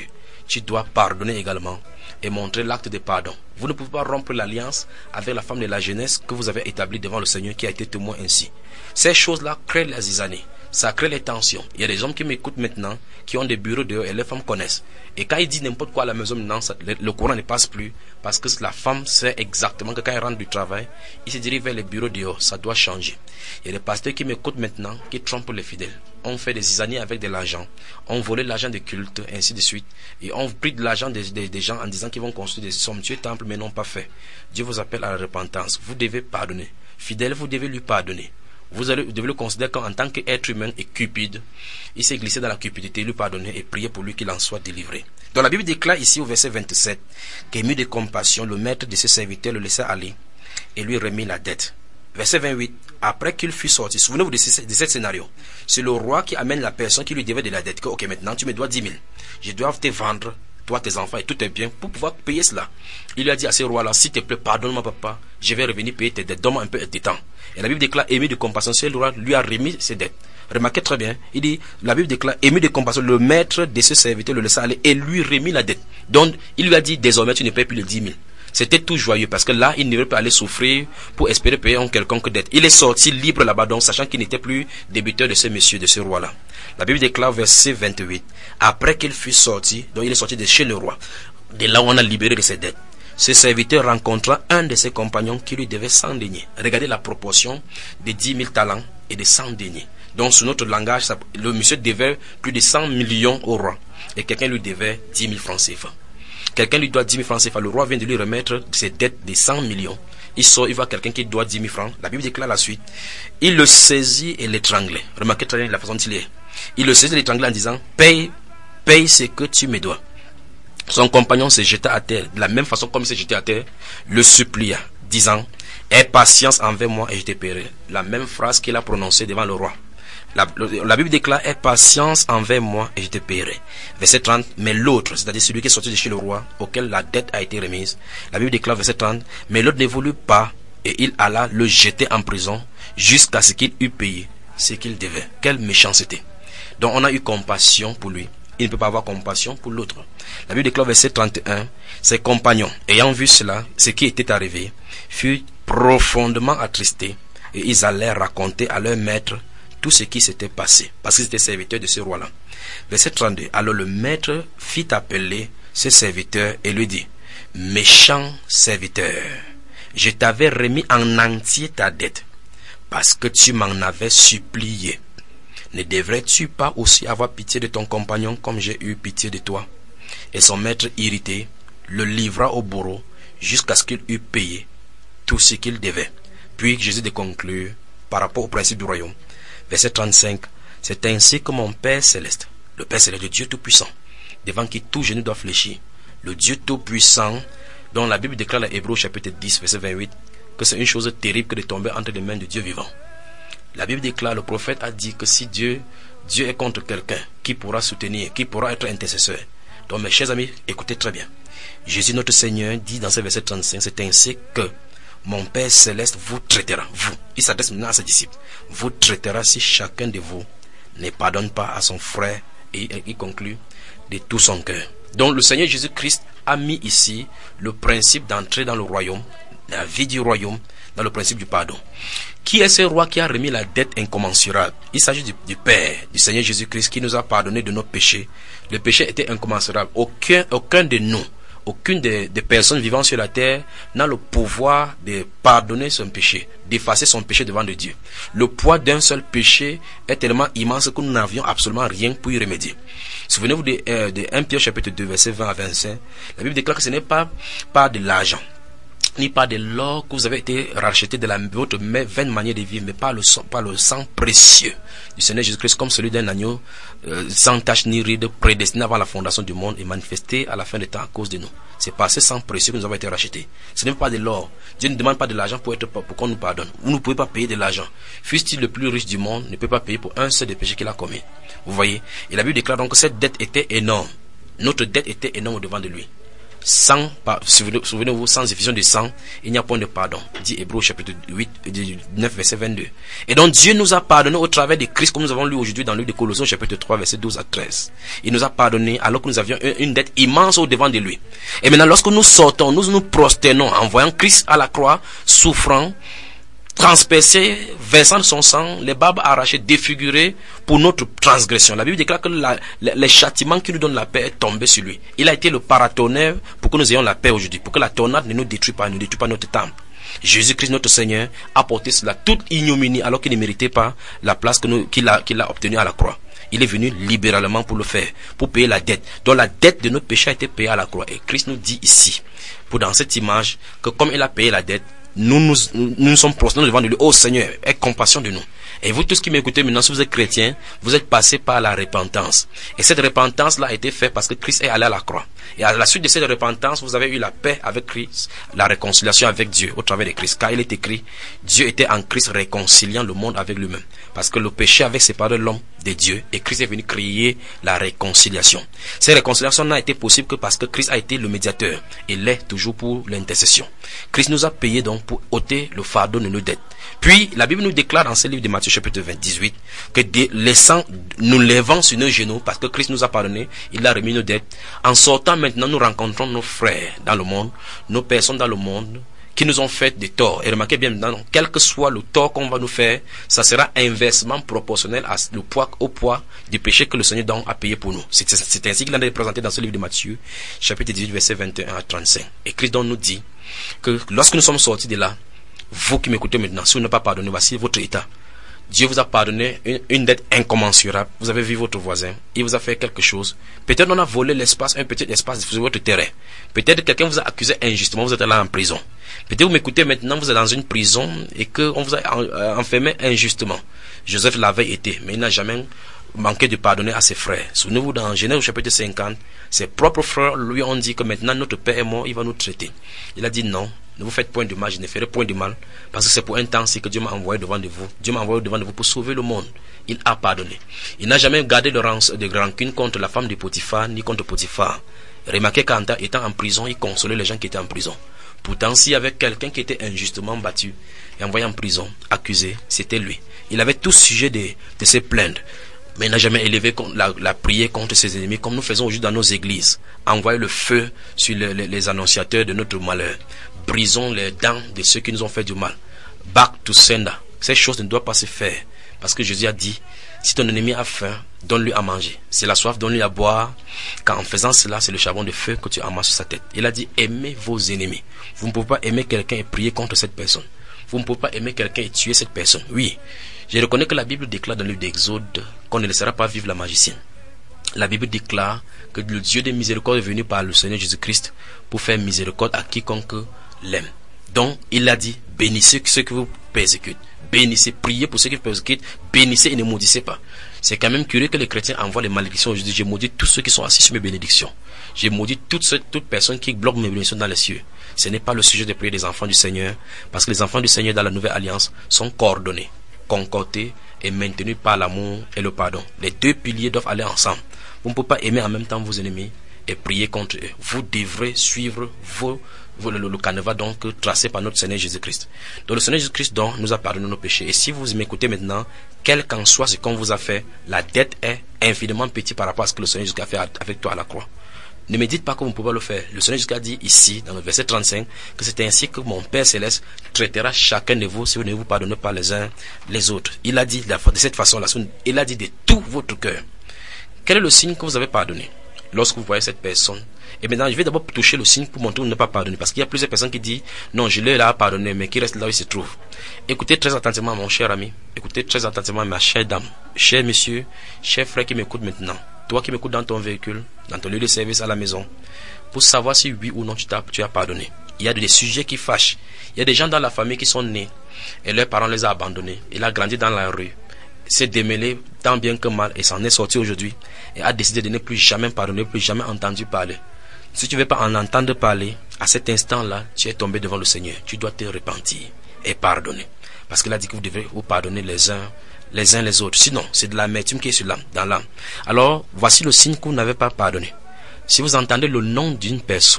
tu dois pardonner également et montrer l'acte de pardon. Vous ne pouvez pas rompre l'alliance avec la femme de la jeunesse que vous avez établie devant le Seigneur qui a été témoin ainsi. Ces choses-là créent les zizanies. Ça crée les tensions. Il y a des hommes qui m'écoutent maintenant, qui ont des bureaux dehors et les femmes connaissent. Et quand ils disent n'importe quoi à la maison maintenant, ça, le, le courant ne passe plus parce que la femme sait exactement que quand elle rentre du travail, il se dirige vers les bureaux dehors. Ça doit changer. Il y a des pasteurs qui m'écoutent maintenant, qui trompent les fidèles. On fait des zizanies avec de l'argent. On volait l'argent des cultes, ainsi de suite. Et on pris de l'argent des, des, des gens en disant qu'ils vont construire des somptueux temples, mais non pas fait. Dieu vous appelle à la repentance. Vous devez pardonner. Fidèle, vous devez lui pardonner. Vous, allez, vous devez le considérer qu'en tant qu'être humain et cupide, il s'est glissé dans la cupidité, lui pardonner et prier pour lui qu'il en soit délivré. Donc la Bible déclare ici au verset vingt-sept qu'ému de compassion, le maître de ses serviteurs le laissa aller et lui remit la dette. Verset vingt-huit, après qu'il fut sorti, souvenez-vous de ce, de ce scénario. C'est le roi qui amène la personne qui lui devait de la dette. Que, ok, maintenant tu me dois dix mille. Je dois te vendre, toi, tes enfants et tous tes biens pour pouvoir payer cela. Il lui a dit à ce roi-là, s'il te plaît, pardonne-moi papa, je vais revenir payer tes dettes, donne-moi un peu de temps. Et la Bible déclare, ému de compassion, ce roi lui a remis ses dettes. Remarquez très bien, il dit, la Bible déclare, ému de compassion, le maître de ce serviteur le laissa aller et lui remit la dette. Donc, il lui a dit, désormais, tu ne payes plus les dix mille. C'était tout joyeux parce que là, il ne devait pas aller souffrir pour espérer payer en quelconque dette. Il est sorti libre là-bas, donc sachant qu'il n'était plus débiteur de ce monsieur, de ce roi-là. La Bible déclare, verset vingt-huit, après qu'il fut sorti, donc il est sorti de chez le roi. De là où on a libéré de ses dettes. Ce serviteur rencontra un de ses compagnons qui lui devait cent deniers. Regardez la proportion de dix mille talents et de cent deniers. Donc, sur notre langage, ça, le monsieur devait plus de cent millions au roi. Et quelqu'un lui devait dix mille francs C F A. Quelqu'un lui doit dix mille francs C F A. Le roi vient de lui remettre ses dettes de cent millions. Il sort, il voit quelqu'un qui doit dix mille francs. La Bible déclare la suite. Il le saisit et l'étranglait. Remarquez très bien la façon dont il est. Il le saisit et l'étranglait en disant, paye, paye ce que tu me dois. Son compagnon se jeta à terre, de la même façon comme il s'est jeté à terre, le supplia, disant, aie patience envers moi et je te paierai. La même phrase qu'il a prononcée devant le roi. La, la Bible déclare, aie patience envers moi et je te paierai. Verset trente, mais l'autre, c'est-à-dire celui qui est sorti de chez le roi, auquel la dette a été remise. La Bible déclare, verset trente, mais l'autre ne voulut pas et il alla le jeter en prison jusqu'à ce qu'il eût payé ce qu'il devait. Quelle méchanceté. Donc on a eu compassion pour lui. Il ne peut pas avoir compassion pour l'autre. La Bible déclare, verset trente et un, ses compagnons, ayant vu cela, ce qui était arrivé, furent profondément attristés et ils allèrent raconter à leur maître tout ce qui s'était passé, parce qu'ils étaient serviteurs de ce roi-là. Verset trente-deux, alors le maître fit appeler ce serviteur et lui dit, méchant serviteur, je t'avais remis en entier ta dette, parce que tu m'en avais supplié. Ne devrais-tu pas aussi avoir pitié de ton compagnon comme j'ai eu pitié de toi? Et son maître irrité le livra au bourreau jusqu'à ce qu'il eût payé tout ce qu'il devait. Puis Jésus de conclure par rapport au principe du royaume. Verset trente-cinq. C'est ainsi que mon Père céleste, le Père céleste, le Dieu tout-puissant, devant qui tout genou doit fléchir, le Dieu tout-puissant, dont la Bible déclare dans Hébreux chapitre dix, verset vingt-huit, que c'est une chose terrible que de tomber entre les mains de Dieu vivant. La Bible déclare, le prophète a dit que si Dieu, Dieu est contre quelqu'un, qui pourra soutenir, qui pourra être intercesseur? Donc mes chers amis, écoutez très bien. Jésus notre Seigneur dit dans ce verset trente-cinq, c'est ainsi que mon Père céleste vous traitera, vous. Il s'adresse maintenant à ses disciples. Vous traitera si chacun de vous ne pardonne pas à son frère, et il conclut, de tout son cœur. Donc le Seigneur Jésus-Christ a mis ici le principe d'entrer dans le royaume, la vie du royaume, dans le principe du pardon. Qui est ce roi qui a remis la dette incommensurable? Il s'agit du, du Père, du Seigneur Jésus-Christ, qui nous a pardonné de nos péchés. Le péché était incommensurable. Aucun, aucun de nous, aucune des, des personnes vivant sur la terre n'a le pouvoir de pardonner son péché, d'effacer son péché devant de Dieu. Le poids d'un seul péché est tellement immense que nous n'avions absolument rien pour y remédier. Souvenez-vous de, euh, de premier Pierre chapitre deux, verset vingt à vingt-cinq. La Bible déclare que ce n'est pas par de l'argent, ni pas de l'or que vous avez été racheté de la, votre vaine manière de vivre, mais par le sang, par le sang précieux du Seigneur Jésus-Christ, comme celui d'un agneau euh, sans tache ni ride, prédestiné avant la fondation du monde et manifesté à la fin des temps à cause de nous. C'est par ce sang précieux que nous avons été rachetés. Ce n'est pas de l'or. Dieu ne demande pas de l'argent pour, être, pour qu'on nous pardonne. Vous ne pouvez pas payer de l'argent. Fût-il le plus riche du monde, ne peut pas payer pour un seul des péchés qu'il a commis. Vous voyez? Et la Bible déclare donc que cette dette était énorme. Notre dette était énorme devant de lui. sans, souvenez-vous, sans effusion de sang, il n'y a point de pardon. Dit Hébreux chapitre huit, neuf, verset vingt-deux. Et donc Dieu nous a pardonné au travers de Christ, comme nous avons lu aujourd'hui dans le livre de Colossiens chapitre trois, verset douze à treize. Il nous a pardonné alors que nous avions une dette immense au devant de lui. Et maintenant, lorsque nous sortons, nous nous prosternons en voyant Christ à la croix, souffrant, transpercé, versant de son sang, les barbes arrachées, défigurées pour notre transgression. La Bible déclare que la, la, le châtiment qui nous donne la paix est tombé sur lui. Il a été le paratonnerre pour que nous ayons la paix aujourd'hui, pour que la tornade ne nous détruise pas, ne détruise pas notre temple. Jésus-Christ, notre Seigneur, a porté cela toute ignominie alors qu'il ne méritait pas la place que nous, qu'il a, qu'il a obtenue à la croix. Il est venu libéralement pour le faire, pour payer la dette. Donc la dette de notre péché a été payée à la croix. Et Christ nous dit ici, pour dans cette image, que comme il a payé la dette, Nous nous, nous nous sommes prosternés devant lui. Oh Seigneur, aie compassion de nous. Et vous tous qui m'écoutez maintenant, si vous êtes chrétien, vous êtes passés par la repentance. Et cette repentance-là a été faite parce que Christ est allé à la croix. Et à la suite de cette repentance, vous avez eu la paix avec Christ, la réconciliation avec Dieu au travers de Christ. Car il est écrit, Dieu était en Christ réconciliant le monde avec lui-même. Parce que le péché avait séparé l'homme de Dieu et Christ est venu créer la réconciliation. Cette réconciliation n'a été possible que parce que Christ a été le médiateur. Il l'est toujours pour l'intercession. Christ nous a payé donc pour ôter le fardeau de nos dettes. Puis la Bible nous déclare dans ce livre de Matthieu chapitre vingt, dix-huit que de, laissant, nous levant sur nos genoux parce que Christ nous a pardonné, il a remis nos dettes. En sortant maintenant, nous rencontrons nos frères dans le monde, nos personnes dans le monde qui nous ont fait des torts. Et remarquez bien maintenant, quel que soit le tort qu'on va nous faire, ça sera inversement proportionnel à le poids, au poids du péché que le Seigneur donc a payé pour nous. C'est, c'est, c'est ainsi qu'il en est présenté dans ce livre de Matthieu chapitre dix-huit, verset vingt et un à trente-cinq. Et Christ donc nous dit que lorsque nous sommes sortis de là, vous qui m'écoutez maintenant, si vous n'avez pas pardonné, voici votre état. Dieu vous a pardonné une, une dette incommensurable. Vous avez vu votre voisin, il vous a fait quelque chose. Peut-être on a volé l'espace, un petit espace sur votre terrain. Peut-être quelqu'un vous a accusé injustement, vous êtes là en prison. Peut-être vous m'écoutez maintenant, vous êtes dans une prison et qu'on vous a enfermé injustement. Joseph l'avait été, mais il n'a jamais manqué de pardonner à ses frères. Souvenez-vous, dans Genèse chapitre cinquante, ses propres frères lui ont dit que maintenant notre père est mort, il va nous traiter. Il a dit non. Ne vous faites point de mal, je ne ferai point de mal. Parce que c'est pour un temps c'est que Dieu m'a envoyé devant de vous. Dieu m'a envoyé devant de vous pour sauver le monde. Il a pardonné. Il n'a jamais gardé de, ran- de rancune contre la femme de Potiphar, ni contre Potiphar. Remarquez qu'en étant en prison, il consolait les gens qui étaient en prison. Pourtant, s'il y avait quelqu'un qui était injustement battu et envoyé en prison, accusé, c'était lui. Il avait tout sujet de, de se plaindre. Mais il n'a jamais élevé la, la prière contre ses ennemis, comme nous faisons aujourd'hui dans nos églises. Envoyer le feu sur les, les, les annonciateurs de notre malheur. Brisons les dents de ceux qui nous ont fait du mal. Back to sender. Ces choses ne doivent pas se faire. Parce que Jésus a dit, si ton ennemi a faim, donne-lui à manger. C'est la soif, donne-lui à boire. Car en faisant cela, c'est le charbon de feu que tu amasses sur sa tête. Il a dit, aimez vos ennemis. Vous ne pouvez pas aimer quelqu'un et prier contre cette personne. Vous ne pouvez pas aimer quelqu'un et tuer cette personne. Oui, je reconnais que la Bible déclare dans le livre d'Exode qu'on ne laissera pas vivre la magicienne. La Bible déclare que le Dieu de miséricorde est venu par le Seigneur Jésus-Christ pour faire miséricorde à quiconque l'aime. Donc, il a dit, bénissez ceux qui vous persécutent. Bénissez, priez pour ceux qui vous persécutent. Bénissez et ne maudissez pas. C'est quand même curieux que les chrétiens envoient les malédictions aujourd'hui. J'ai maudit tous ceux qui sont assis sur mes bénédictions. J'ai maudit toutes ceux, toute personne qui bloque mes bénédictions dans les cieux. Ce n'est pas le sujet de prier des enfants du Seigneur. Parce que les enfants du Seigneur dans la nouvelle alliance sont coordonnés, concordés et maintenus par l'amour et le pardon. Les deux piliers doivent aller ensemble. Vous ne pouvez pas aimer en même temps vos ennemis et prier contre eux. Vous devrez suivre vos, vos, le, le canevas donc tracé par notre Seigneur Jésus-Christ. Donc le Seigneur Jésus-Christ donc nous a pardonné nos péchés. Et si vous m'écoutez maintenant, quel qu'en soit ce qu'on vous a fait, la dette est infiniment petite par rapport à ce que le Seigneur Jésus a fait avec toi à la croix. Ne me dites pas que vous ne pouvez pas le faire. Le Seigneur Jésus a dit ici, dans le verset trente-cinq, que c'est ainsi que mon Père Céleste traitera chacun de vous si vous ne vous pardonnez pas les uns les autres. Il a dit de cette façon-là, il a dit de tout votre cœur. Quel est le signe que vous avez pardonné lorsque vous voyez cette personne? Et maintenant, je vais d'abord toucher le signe pour montrer que vous ne pas pardonné. Parce qu'il y a plusieurs personnes qui disent, non, je l'ai là pardonné, mais qui reste là où il se trouve. Écoutez très attentivement, mon cher ami. Écoutez très attentivement, ma chère dame. Cher monsieur, cher frère qui m'écoute maintenant. Toi qui m'écoutes dans ton véhicule, dans ton lieu de service à la maison. Pour savoir si oui ou non tu, tu as pardonné. Il y a des sujets qui fâchent. Il y a des gens dans la famille qui sont nés. Et leurs parents les ont abandonnés. Il a grandi dans la rue. S'est démêlé tant bien que mal et s'en est sorti aujourd'hui et a décidé de ne plus jamais pardonner, plus jamais entendu parler. Si tu ne veux pas en entendre parler, à cet instant-là, tu es tombé devant le Seigneur. Tu dois te repentir et pardonner. Parce qu'il a dit que vous devrez vous pardonner les uns les uns les autres. Sinon, c'est de l'amertume qui est sur l'âme, dans l'âme. Alors, voici le signe que vous n'avez pas pardonné. Si vous entendez le nom d'une personne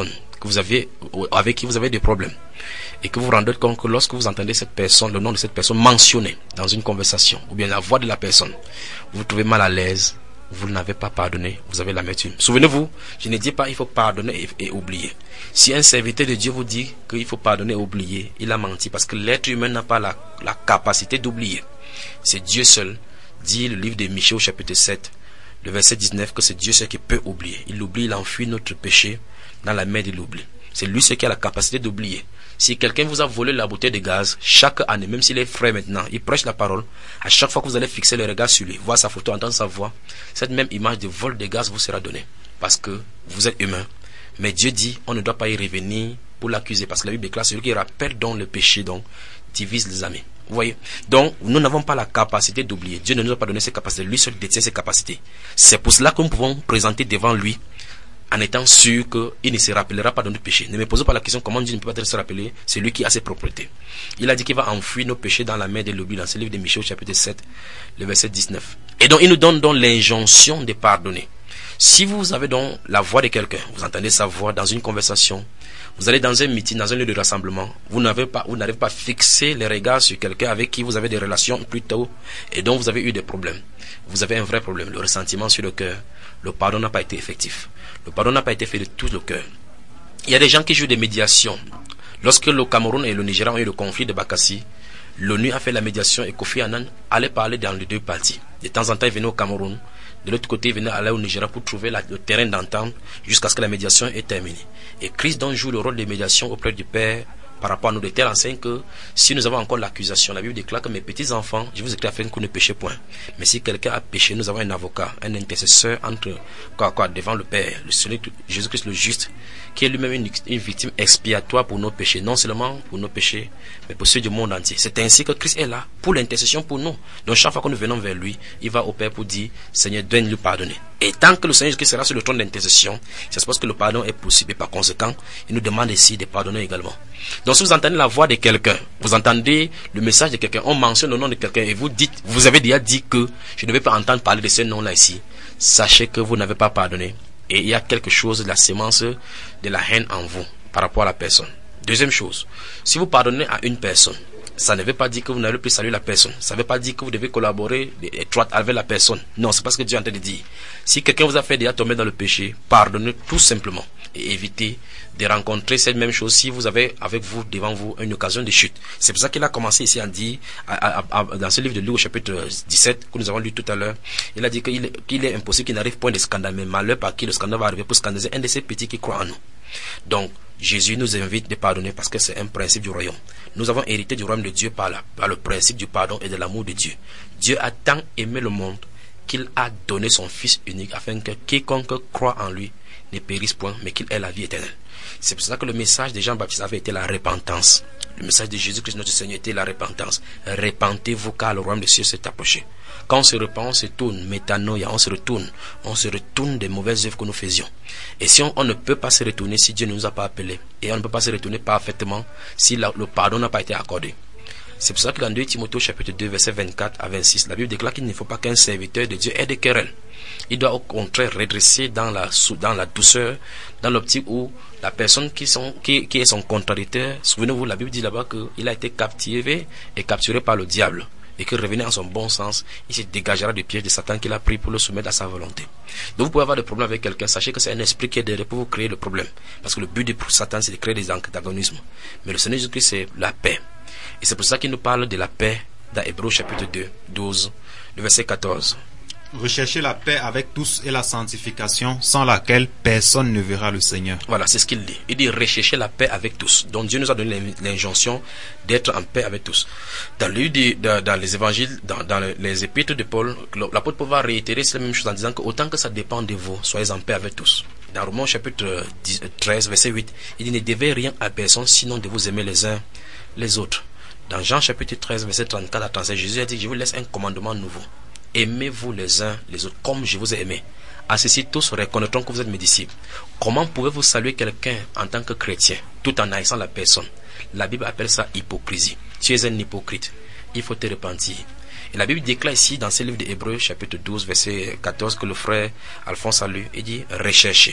que vous avez, avec qui vous avez des problèmes, et que vous vous rendez compte que lorsque vous entendez cette personne, le nom de cette personne mentionné dans une conversation, ou bien la voix de la personne, vous vous trouvez mal à l'aise, vous n'avez pas pardonné, vous avez l'amertume. Souvenez-vous, je ne dis pas il faut pardonner et, et oublier. Si un serviteur de Dieu vous dit qu'il faut pardonner et oublier, il a menti, parce que l'être humain n'a pas la, la capacité d'oublier. C'est Dieu seul, dit le livre de Michée au chapitre sept, le verset dix-neuf, que c'est Dieu seul qui peut oublier. Il oublie, il enfuit notre péché dans la mer de l'oubli. C'est lui seul qui a la capacité d'oublier. Si quelqu'un vous a volé la bouteille de gaz, chaque année, même s'il est frais maintenant, il prêche la parole, à chaque fois que vous allez fixer le regard sur lui, voir sa photo, entendre sa voix, cette même image de vol de gaz vous sera donnée. Parce que vous êtes humain. Mais Dieu dit, on ne doit pas y revenir pour l'accuser. Parce que la Bible déclare, celui qui rappelle donc le péché, donc, divise les amis. Vous voyez? Donc, nous n'avons pas la capacité d'oublier. Dieu ne nous a pas donné ses capacités. Lui seul détient ses capacités. C'est pour cela que nous pouvons présenter devant lui en étant sûr qu'il ne se rappellera pas de nos péchés. Ne me posez pas la question comment Dieu ne peut pas se rappeler. C'est lui qui a ses propriétés. Il a dit qu'il va enfouir nos péchés dans la mer de l'oubli, dans ce livre de Michée au chapitre sept, le verset dix-neuf. Et donc, il nous donne donc l'injonction de pardonner. Si vous avez donc la voix de quelqu'un, vous entendez sa voix dans une conversation, vous allez dans un meeting, dans un lieu de rassemblement, vous n'avez pas, vous n'arrivez pas à fixer les regards sur quelqu'un avec qui vous avez des relations plus tôt et dont vous avez eu des problèmes. Vous avez un vrai problème, le ressentiment sur le cœur. Le pardon n'a pas été effectif. Le pardon n'a pas été fait de tout le cœur. Il y a des gens qui jouent des médiations. Lorsque le Cameroun et le Nigeria ont eu le conflit de Bakassi, l'ONU a fait la médiation et Kofi Annan allait parler dans les deux parties. De temps en temps, il venait au Cameroun. De l'autre côté, il venait aller au Nigeria pour trouver la, le terrain d'entente jusqu'à ce que la médiation est terminée. Et Christ donc joue le rôle de médiation auprès du Père par rapport à nous, de telle enseigne que si nous avons encore l'accusation, la Bible déclare que mes petits enfants, je vous écris afin que vous ne péchez point. Mais si quelqu'un a péché, nous avons un avocat, un intercesseur entre quoi, quoi, devant le Père, le Seigneur Jésus-Christ le juste, qui est lui-même une, une victime expiatoire pour nos péchés, non seulement pour nos péchés, mais pour ceux du monde entier. C'est ainsi que Christ est là pour l'intercession pour nous. Donc chaque fois que nous venons vers lui, il va au Père pour dire, Seigneur, donne lui pardonner. Et tant que le Seigneur Jésus-Christ sera sur le trône d'intercession, c'est parce que le pardon est possible. Et par conséquent, il nous demande ici de pardonner également. Donc si vous entendez la voix de quelqu'un, vous entendez le message de quelqu'un, on mentionne le nom de quelqu'un et vous dites, vous avez déjà dit que je ne vais pas entendre parler de ce nom-là ici, sachez que vous n'avez pas pardonné. Et il y a quelque chose de la sémence de la haine en vous par rapport à la personne. Deuxième chose, si vous pardonnez à une personne, ça ne veut pas dire que vous n'avez plus saluer la personne. Ça ne veut pas dire que vous devez collaborer étroitement avec la personne. Non, c'est pas ce que Dieu est en train de dire. Si quelqu'un vous a fait déjà tomber dans le péché, pardonnez tout simplement et évitez de rencontrer cette même chose si vous avez avec vous, devant vous, une occasion de chute. C'est pour ça qu'il a commencé ici à dire, à, à, à, dans ce livre de Luc au chapitre dix-sept, que nous avons lu tout à l'heure, il a dit qu'il est, qu'il est impossible qu'il n'arrive point de scandale, mais malheur par qui le scandale va arriver pour scandaliser un de ces petits qui croient en nous. Donc, Jésus nous invite de pardonner parce que c'est un principe du royaume. Nous avons hérité du royaume de Dieu par, la, par le principe du pardon et de l'amour de Dieu. Dieu a tant aimé le monde qu'il a donné son Fils unique afin que quiconque croit en lui ne périsse point, mais qu'il ait la vie éternelle. C'est pour ça que le message de Jean-Baptiste avait été la repentance. Le message de Jésus-Christ notre Seigneur était la repentance. Repentez-vous car le royaume des cieux s'est approché. Quand on se repent, on se tourne, métanoïa, on se retourne. On se retourne des mauvaises œuvres que nous faisions. Et si on, on ne peut pas se retourner si Dieu ne nous a pas appelés, et on ne peut pas se retourner parfaitement si la, le pardon n'a pas été accordé. C'est pour ça que dans deux Timothée chapitre deux, versets vingt-quatre à vingt-six, la Bible déclare qu'il ne faut pas qu'un serviteur de Dieu ait des querelles. Il doit au contraire redresser dans la, dans la douceur, dans l'optique où la personne qui, sont, qui, qui est son contradicteur, souvenez-vous, la Bible dit là-bas qu'il a été captivé et capturé par le diable. Et qu'il revenait en son bon sens, il se dégagera du piège de Satan qu'il a pris pour le soumettre à sa volonté. Donc vous pouvez avoir des problèmes avec quelqu'un, sachez que c'est un esprit qui est derrière pour vous créer le problème. Parce que le but de Satan, c'est de créer des antagonismes. Mais le Seigneur Jésus-Christ, c'est la paix. Et c'est pour ça qu'il nous parle de la paix dans Hébreux chapitre deux, douze, le verset quatorze. Recherchez la paix avec tous et la sanctification, sans laquelle personne ne verra le Seigneur. Voilà, c'est ce qu'il dit. Il dit rechercher la paix avec tous. Donc Dieu nous a donné l'injonction d'être en paix avec tous. Dans, de, dans, dans les évangiles, dans, dans les épîtres de Paul, l'apôtre Paul va réitérer cette même chose en disant que autant que ça dépend de vous, soyez en paix avec tous. Dans Romains chapitre treize, verset huit, il dit ne devez rien à personne sinon de vous aimer les uns les autres. Dans Jean chapitre treize, verset trente-quatre à trente-cinq, Jésus a dit je vous laisse un commandement nouveau. Aimez-vous les uns les autres comme je vous ai aimé. À ceci tous reconnaîtront que vous êtes mes disciples. Comment pouvez-vous saluer quelqu'un en tant que chrétien tout en haïssant la personne? La Bible appelle ça hypocrisie. Tu es un hypocrite. Il faut te repentir. Et la Bible déclare ici dans ce livre de Hébreux chapitre douze verset quatorze que le frère Alphonse a lu. Il dit recherchez.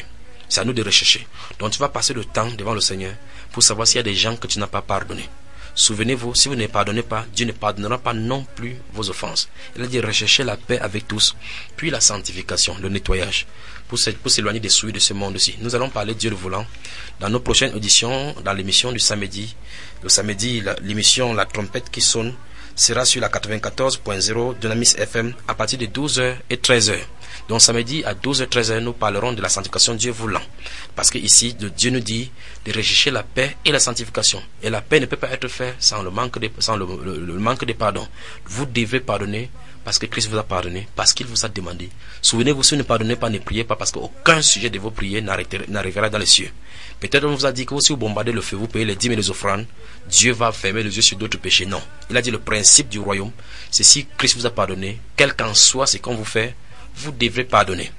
C'est à nous de rechercher. Donc tu vas passer le temps devant le Seigneur pour savoir s'il y a des gens que tu n'as pas pardonné. Souvenez-vous, si vous ne pardonnez pas, Dieu ne pardonnera pas non plus vos offenses. Il a dit rechercher la paix avec tous, puis la sanctification, le nettoyage, pour s'éloigner des souilles de ce monde-ci. Nous allons parler, Dieu le voulant, dans nos prochaines auditions, dans l'émission du samedi. Le samedi, l'émission La Trompette qui sonne sera sur la quatre-vingt-quatorze point zéro Dynamis F M à partir de douze heures et treize heures. Donc samedi à douze heures treize heures, nous parlerons de la sanctification, Dieu voulant. Parce que ici, Dieu nous dit de rechercher la paix et la sanctification. Et la paix ne peut pas être faite sans le manque de, sans le, le, le manque de pardon. Vous devez pardonner parce que Christ vous a pardonné, parce qu'il vous a demandé. Souvenez-vous, si vous ne pardonnez pas, ne priez pas, parce qu'aucun sujet de vos prières n'arrivera dans les cieux. Peut-être on vous a dit que si vous bombardez le feu, vous payez les dîmes et les offrandes, Dieu va fermer les yeux sur d'autres péchés. Non. Il a dit le principe du royaume, c'est si Christ vous a pardonné, quel qu'en soit ce qu'on vous fait, vous devrez pardonner.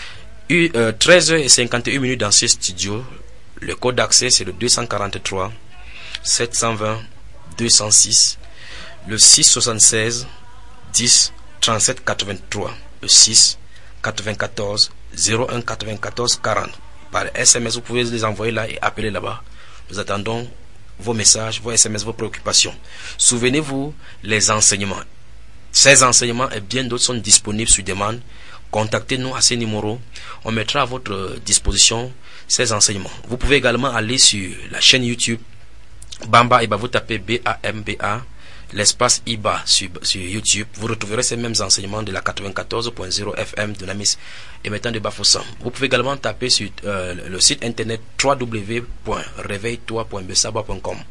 Euh, treize heures cinquante et une minutes dans ce studio. Le code d'accès c'est le deux cent quarante-trois sept cent vingt deux cent six, le six cent soixante-seize dix trente-sept quatre-vingt-trois, le six quatre-vingt-quatorze zéro un quatre-vingt-quatorze quarante. Par S M S, vous pouvez les envoyer là et appeler là-bas. Nous attendons vos messages, vos S M S, vos préoccupations. Souvenez-vous, les enseignements. Ces enseignements et bien d'autres sont disponibles sur demande. Contactez-nous à ces numéros. On mettra à votre disposition ces enseignements. Vous pouvez également aller sur la chaîne YouTube Bamba Iba. Vous tapez B A M B A, l'espace Iba sur, sur YouTube. Vous retrouverez ces mêmes enseignements de la quatre-vingt-quatorze point zéro F M de Dynamis émettant de Bafoussam. Vous pouvez également taper sur euh, le site internet w w w point réveille toi point besaba point com,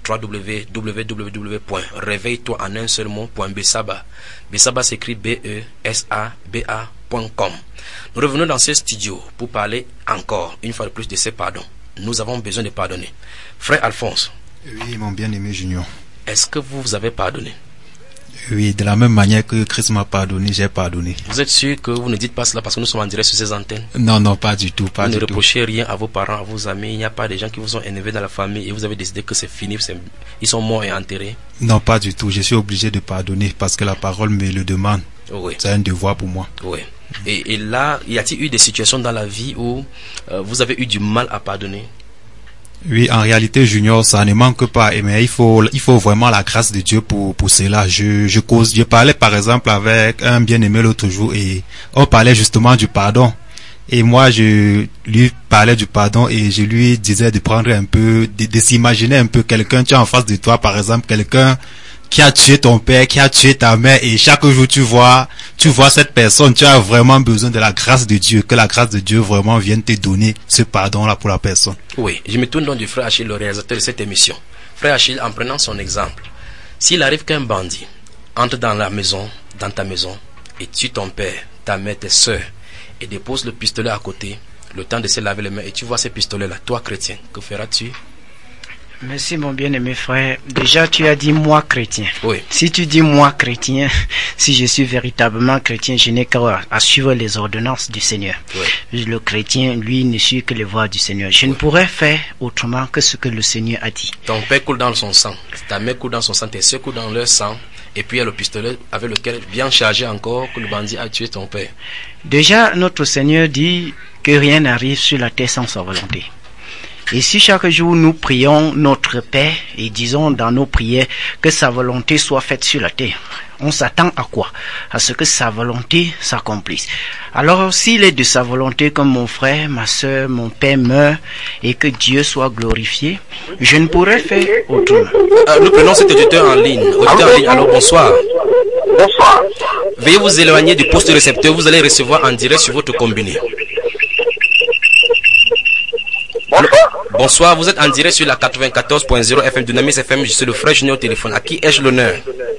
w w w point réveille toi en un seul mot point besaba. Besaba s'écrit B E S A B A point com. Nous revenons dans ce studio pour parler encore une fois de plus de ces pardons. Nous avons besoin de pardonner. Frère Alphonse. Oui, mon bien-aimé Junior. Est-ce que vous vous avez pardonné? Oui, de la même manière que Christ m'a pardonné, j'ai pardonné. Vous êtes sûr que vous ne dites pas cela parce que nous sommes en direct sur ces antennes? Non, non, pas du tout, pas vous du ne tout. reprochez rien à vos parents, à vos amis. Il n'y a pas des gens qui vous ont énervé dans la famille et vous avez décidé que c'est fini, c'est... ils sont morts et enterrés? Non, pas du tout. Je suis obligé de pardonner parce que la parole me le demande. Oui. C'est un devoir pour moi. Oui. Et, et là, y a-t-il eu des situations dans la vie où euh, vous avez eu du mal à pardonner? Oui, en réalité, Junior, ça ne manque pas. Mais il faut, il faut vraiment la grâce de Dieu pour, pour cela. Je, je cause, je parlais par exemple avec un bien-aimé l'autre jour et on parlait justement du pardon. Et moi, je lui parlais du pardon et je lui disais de prendre un peu, de, de s'imaginer un peu quelqu'un, tu as en face de toi, par exemple, quelqu'un qui a tué ton père, qui a tué ta mère, et chaque jour tu vois, tu vois cette personne, tu as vraiment besoin de la grâce de Dieu, que la grâce de Dieu vraiment vienne te donner ce pardon-là pour la personne. Oui, je me tourne donc du frère Achille, le réalisateur de cette émission. Frère Achille, en prenant son exemple, s'il arrive qu'un bandit entre dans la maison, dans ta maison, et tue ton père, ta mère, tes soeurs, et dépose le pistolet à côté, le temps de se laver les mains, et tu vois ces pistolets-là, toi chrétien, que feras-tu? Merci mon bien-aimé frère. Déjà tu as dit moi chrétien. Oui. Si tu dis moi chrétien, si je suis véritablement chrétien, je n'ai qu'à à suivre les ordonnances du Seigneur. Oui. Le chrétien, lui, ne suit que les voies du Seigneur. Je oui. ne pourrais faire autrement que ce que le Seigneur a dit. Ton père coule dans son sang, ta mère coule dans son sang, tes soeurs coulent dans leur sang, et puis il y a le pistolet avec lequel, bien chargé encore, que le bandit a tué ton père. Déjà, notre Seigneur dit que rien n'arrive sur la terre sans sa volonté. Et si chaque jour nous prions notre Père et disons dans nos prières que sa volonté soit faite sur la terre, on s'attend à quoi? À ce que sa volonté s'accomplisse. Alors s'il est de sa volonté que mon frère, ma soeur, mon père meure et que Dieu soit glorifié, je ne pourrais faire autrement. Euh, nous prenons cet auditeur en ligne. Auditeur en ligne, alors bonsoir. Bonsoir. Veuillez vous éloigner du poste récepteur, vous allez recevoir en direct sur votre combiné. Bonsoir. Bonsoir, vous êtes en direct sur la quatre-vingt-quatorze point zéro F M Dynamis F M, je suis le frère Junior au téléphone. À qui ai-je l'honneur?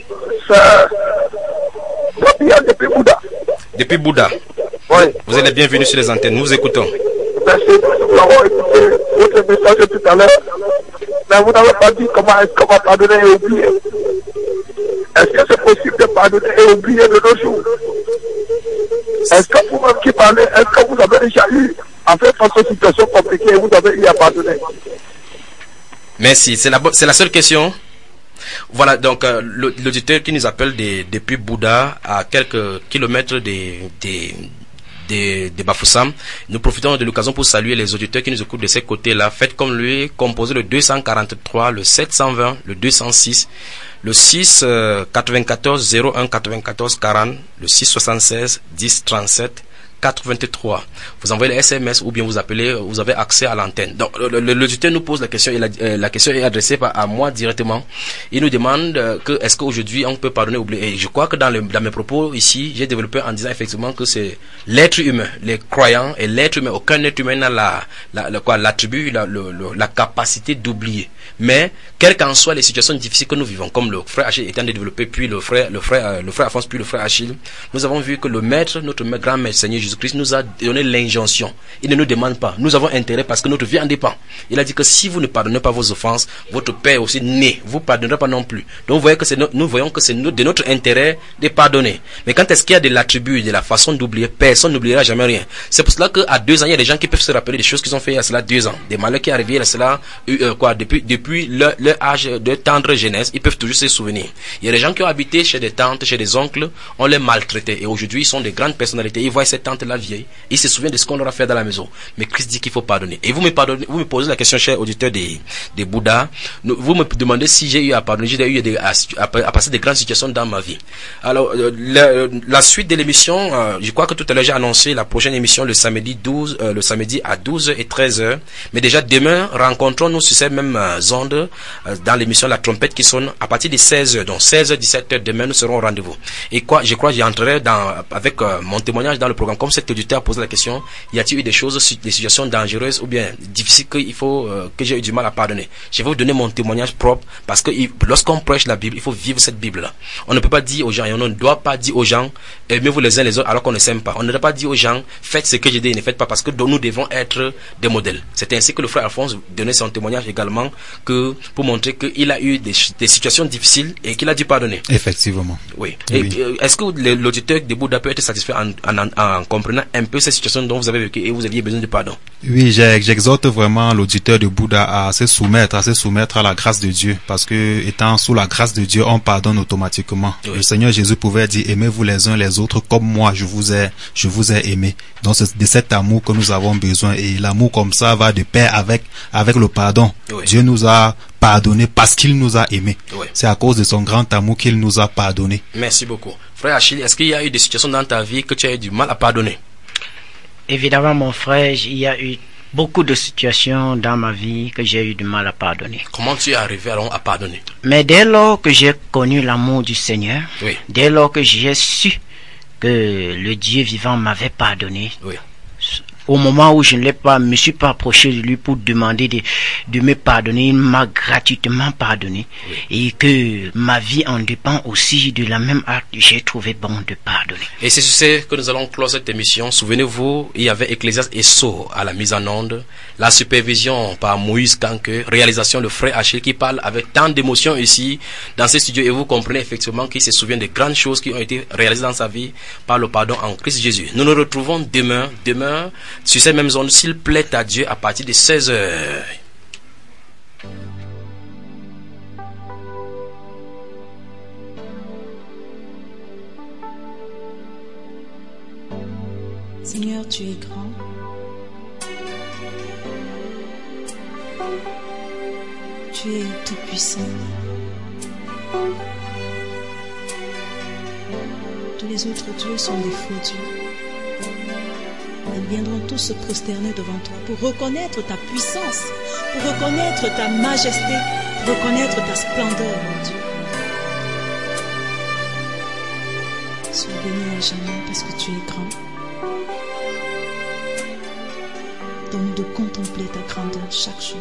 C'est depuis Bouddha. Depuis Bouddha. Oui. Vous êtes les bienvenus sur les antennes, nous vous écoutons. Merci, nous avons écouté votre message tout à l'heure. Mais vous n'avez pas dit comment est-ce qu'on va pardonner et oublier. Est-ce que c'est possible de pardonner et oublier de nos jours? Est-ce que vous-même qui parlez, est-ce que vous avez déjà eu en fait face aux situations compliquées, vous avez eu à pardonner? Merci, c'est la, c'est la seule question. Voilà, donc euh, l'auditeur qui nous appelle de, depuis Bouddha, à quelques kilomètres de, de, de, de Bafoussam. Nous profitons de l'occasion pour saluer les auditeurs qui nous écoutent de ces côtés-là. Faites comme lui, composez le deux cent quarante-trois, le sept cent vingt, le deux cent six, le six quatre-vingt-quatorze zéro un quatre-vingt-quatorze quarante, le six soixante-seize dix trente-sept quatre-vingt-trois. Vous envoyez les S M S ou bien vous appelez, vous avez accès à l'antenne. Donc l'auditeur nous pose la question et la, euh, la question est adressée à moi directement. Il nous demande euh, que est-ce qu'aujourd'hui on peut pardonner ou oublier. Et je crois que dans, le, dans mes propos ici, j'ai développé en disant effectivement que c'est l'être humain, les croyants et l'être humain. Aucun être humain n'a la, la, la quoi l'attribut, la, la, la, la capacité d'oublier. Mais quelles qu'en soient les situations difficiles que nous vivons, comme le frère Achille étant développé, puis le frère, le frère, euh, le frère Alphonse, puis le frère Achille, nous avons vu que le maître, notre grand maître Seigneur Jésus-Christ nous a donné l'injonction. Il ne nous demande pas. Nous avons intérêt parce que notre vie en dépend. Il a dit que si vous ne pardonnez pas vos offenses, votre Père aussi né, vous pardonnerez pas non plus. Donc vous voyez que c'est no, nous voyons que c'est no, de notre intérêt de pardonner. Mais quand est-ce qu'il y a de l'attribut, de la façon d'oublier, personne n'oubliera jamais rien. C'est pour cela qu'à deux ans, il y a des gens qui peuvent se rappeler des choses qu'ils ont fait il y a cela deux ans. Des malheurs qui arrivaient il y a cela, euh, quoi, depuis, depuis leur, leur âge de tendre jeunesse, ils peuvent toujours se souvenir. Il y a des gens qui ont habité chez des tantes, chez des oncles, on les maltraitait. Et aujourd'hui, ils sont des grandes personnalités. Ils voient cette tante-là vieille. Ils se souviennent de ce qu'on leur a fait dans la maison. Mais Christ dit qu'il faut pardonner. Et vous me pardonnez, vous me posez la question, cher auditeur des, des Bouddhas. Vous me demandez si j'ai eu à pardonner, j'ai eu à, à, à passer des grandes situations dans ma vie. Alors, euh, la, la suite de l'émission, euh, je crois que tout à l'heure j'ai annoncé la prochaine émission le samedi douze, euh, le samedi à douze et treize heures. Mais déjà demain, rencontrons-nous sur ces mêmes euh, ondes, euh, dans l'émission La Trompette qui sonne à partir de seize heures. Donc seize heures, dix-sept heures, demain nous serons au rendez-vous. Et quoi, je crois que j'entrerai dans, avec euh, mon témoignage dans le programme. Comme cet auditeur a posé la question, y a-t-il eu des choses, des situations dangereuses ou bien difficiles qu'il faut, euh, que j'ai eu du mal à pardonner? Je vais vous donner mon témoignage propre parce que il, lorsqu'on prêche la Bible, il faut vivre cette Bible-là. On ne peut pas dire aux gens, et on ne doit pas dire aux gens, aimez-vous les uns les autres alors qu'on ne s'aime pas. On ne doit pas dire aux gens, faites ce que j'ai dit et ne faites pas parce que nous devons être des modèles. C'est ainsi que le frère Alphonse donnait son témoignage également, que pour montrer qu'il a eu des, des situations difficiles et qu'il a dû pardonner. Effectivement. Oui. Et et oui. Est-ce que l'auditeur de Bouddha peut être satisfait en, en, en, en comprenant un peu ces situations dont vous avez vécu et vous aviez besoin de pardon? Oui, j'exhorte vraiment l'auditeur de Bouddha à se soumettre, à se soumettre à la grâce de Dieu, parce que étant sous la grâce de Dieu, on pardonne automatiquement. Oui. Le Seigneur Jésus pouvait dire, aimez-vous les uns les autres comme moi je vous ai, je vous ai aimé. Donc c'est de cet amour que nous avons besoin, et l'amour comme ça va de pair avec, avec le pardon. Oui. Dieu nous a pardonné parce qu'il nous a aimés. Oui. C'est à cause de son grand amour qu'il nous a pardonné. Merci beaucoup. Frère Achille, est-ce qu'il y a eu des situations dans ta vie que tu as eu du mal à pardonner? Évidemment, mon frère, il y a eu beaucoup de situations dans ma vie que j'ai eu du mal à pardonner. Comment tu es arrivé alors à pardonner? Mais dès lors que j'ai connu l'amour du Seigneur, oui. dès lors que j'ai su que le Dieu vivant m'avait pardonné, oui. au moment où je ne l'ai pas, me suis pas approché de lui pour demander de, de me pardonner, il m'a gratuitement pardonné. Oui. Et que ma vie en dépend aussi de la même acte, j'ai trouvé bon de pardonner. Et c'est sur ce que nous allons clore cette émission. Souvenez-vous, il y avait Ecclésiaste et Sceaux à la mise en onde, la supervision par Moïse Kanke, réalisation de frère Achille qui parle avec tant d'émotion ici dans ce studio, et vous comprenez effectivement qu'il se souvient des grandes choses qui ont été réalisées dans sa vie par le pardon en Christ Jésus. Nous nous retrouvons demain, demain, sur ces mêmes ondes, s'il plaît à Dieu, à partir de seize heures. Seigneur, tu es grand. Tu es tout puissant. Tous les autres dieux sont des faux dieux. Ils viendront tous se prosterner devant toi pour reconnaître ta puissance, pour reconnaître ta majesté, pour reconnaître ta splendeur, mon Dieu. Sois béni à jamais parce que tu es grand. Donne-nous de contempler ta grandeur chaque jour.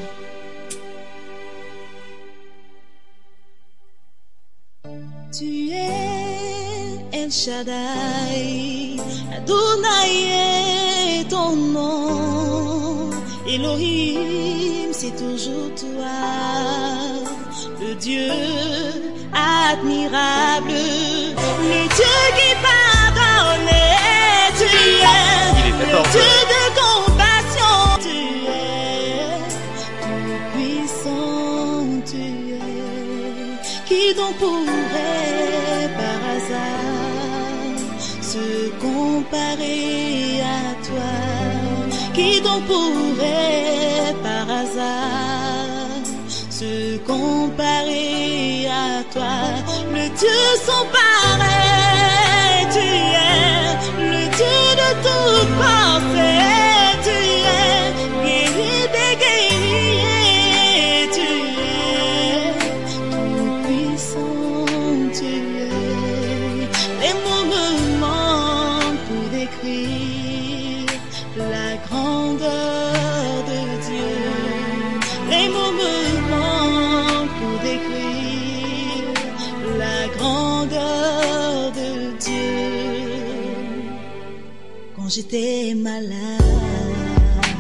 Tu es El Shaddai, Adonai est ton nom, Elohim c'est toujours toi, le Dieu admirable, le Dieu qui pardonne, tu es le Dieu de compassion, tu es tout puissant, tu es, qui donc pourrait par hasard se comparer à toi. Qui donc pourrait par hasard se comparer à toi? Le Dieu sans pareil, tu es le Dieu de toute pensée, tu es guéri des guerriers, tu es tout puissant, tu es. Les mots me manquent pour décrire la grandeur de Dieu. Les mots me manquent pour décrire la grandeur de Dieu. Quand j'étais malade,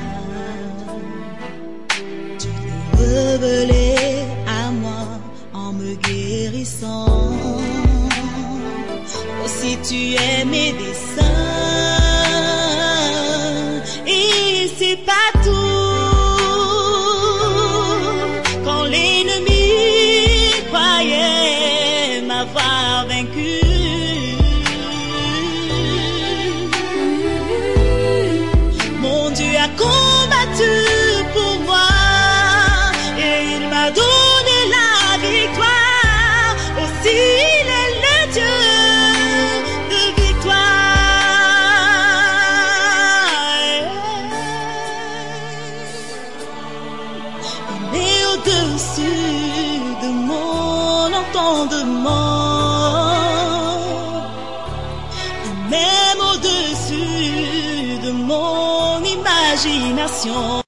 tu t'es révélé à moi en me guérissant. Aussi tu es mes desseins, et c'est pas tout. Quand l'ennemi croyait m'avoir vaincu, mon Dieu a combattu pour moi et il m'a donné la victoire. Aussi il est le Dieu de victoire. Il est au-dessus de mon entendement, même au-dessus de mon imagination.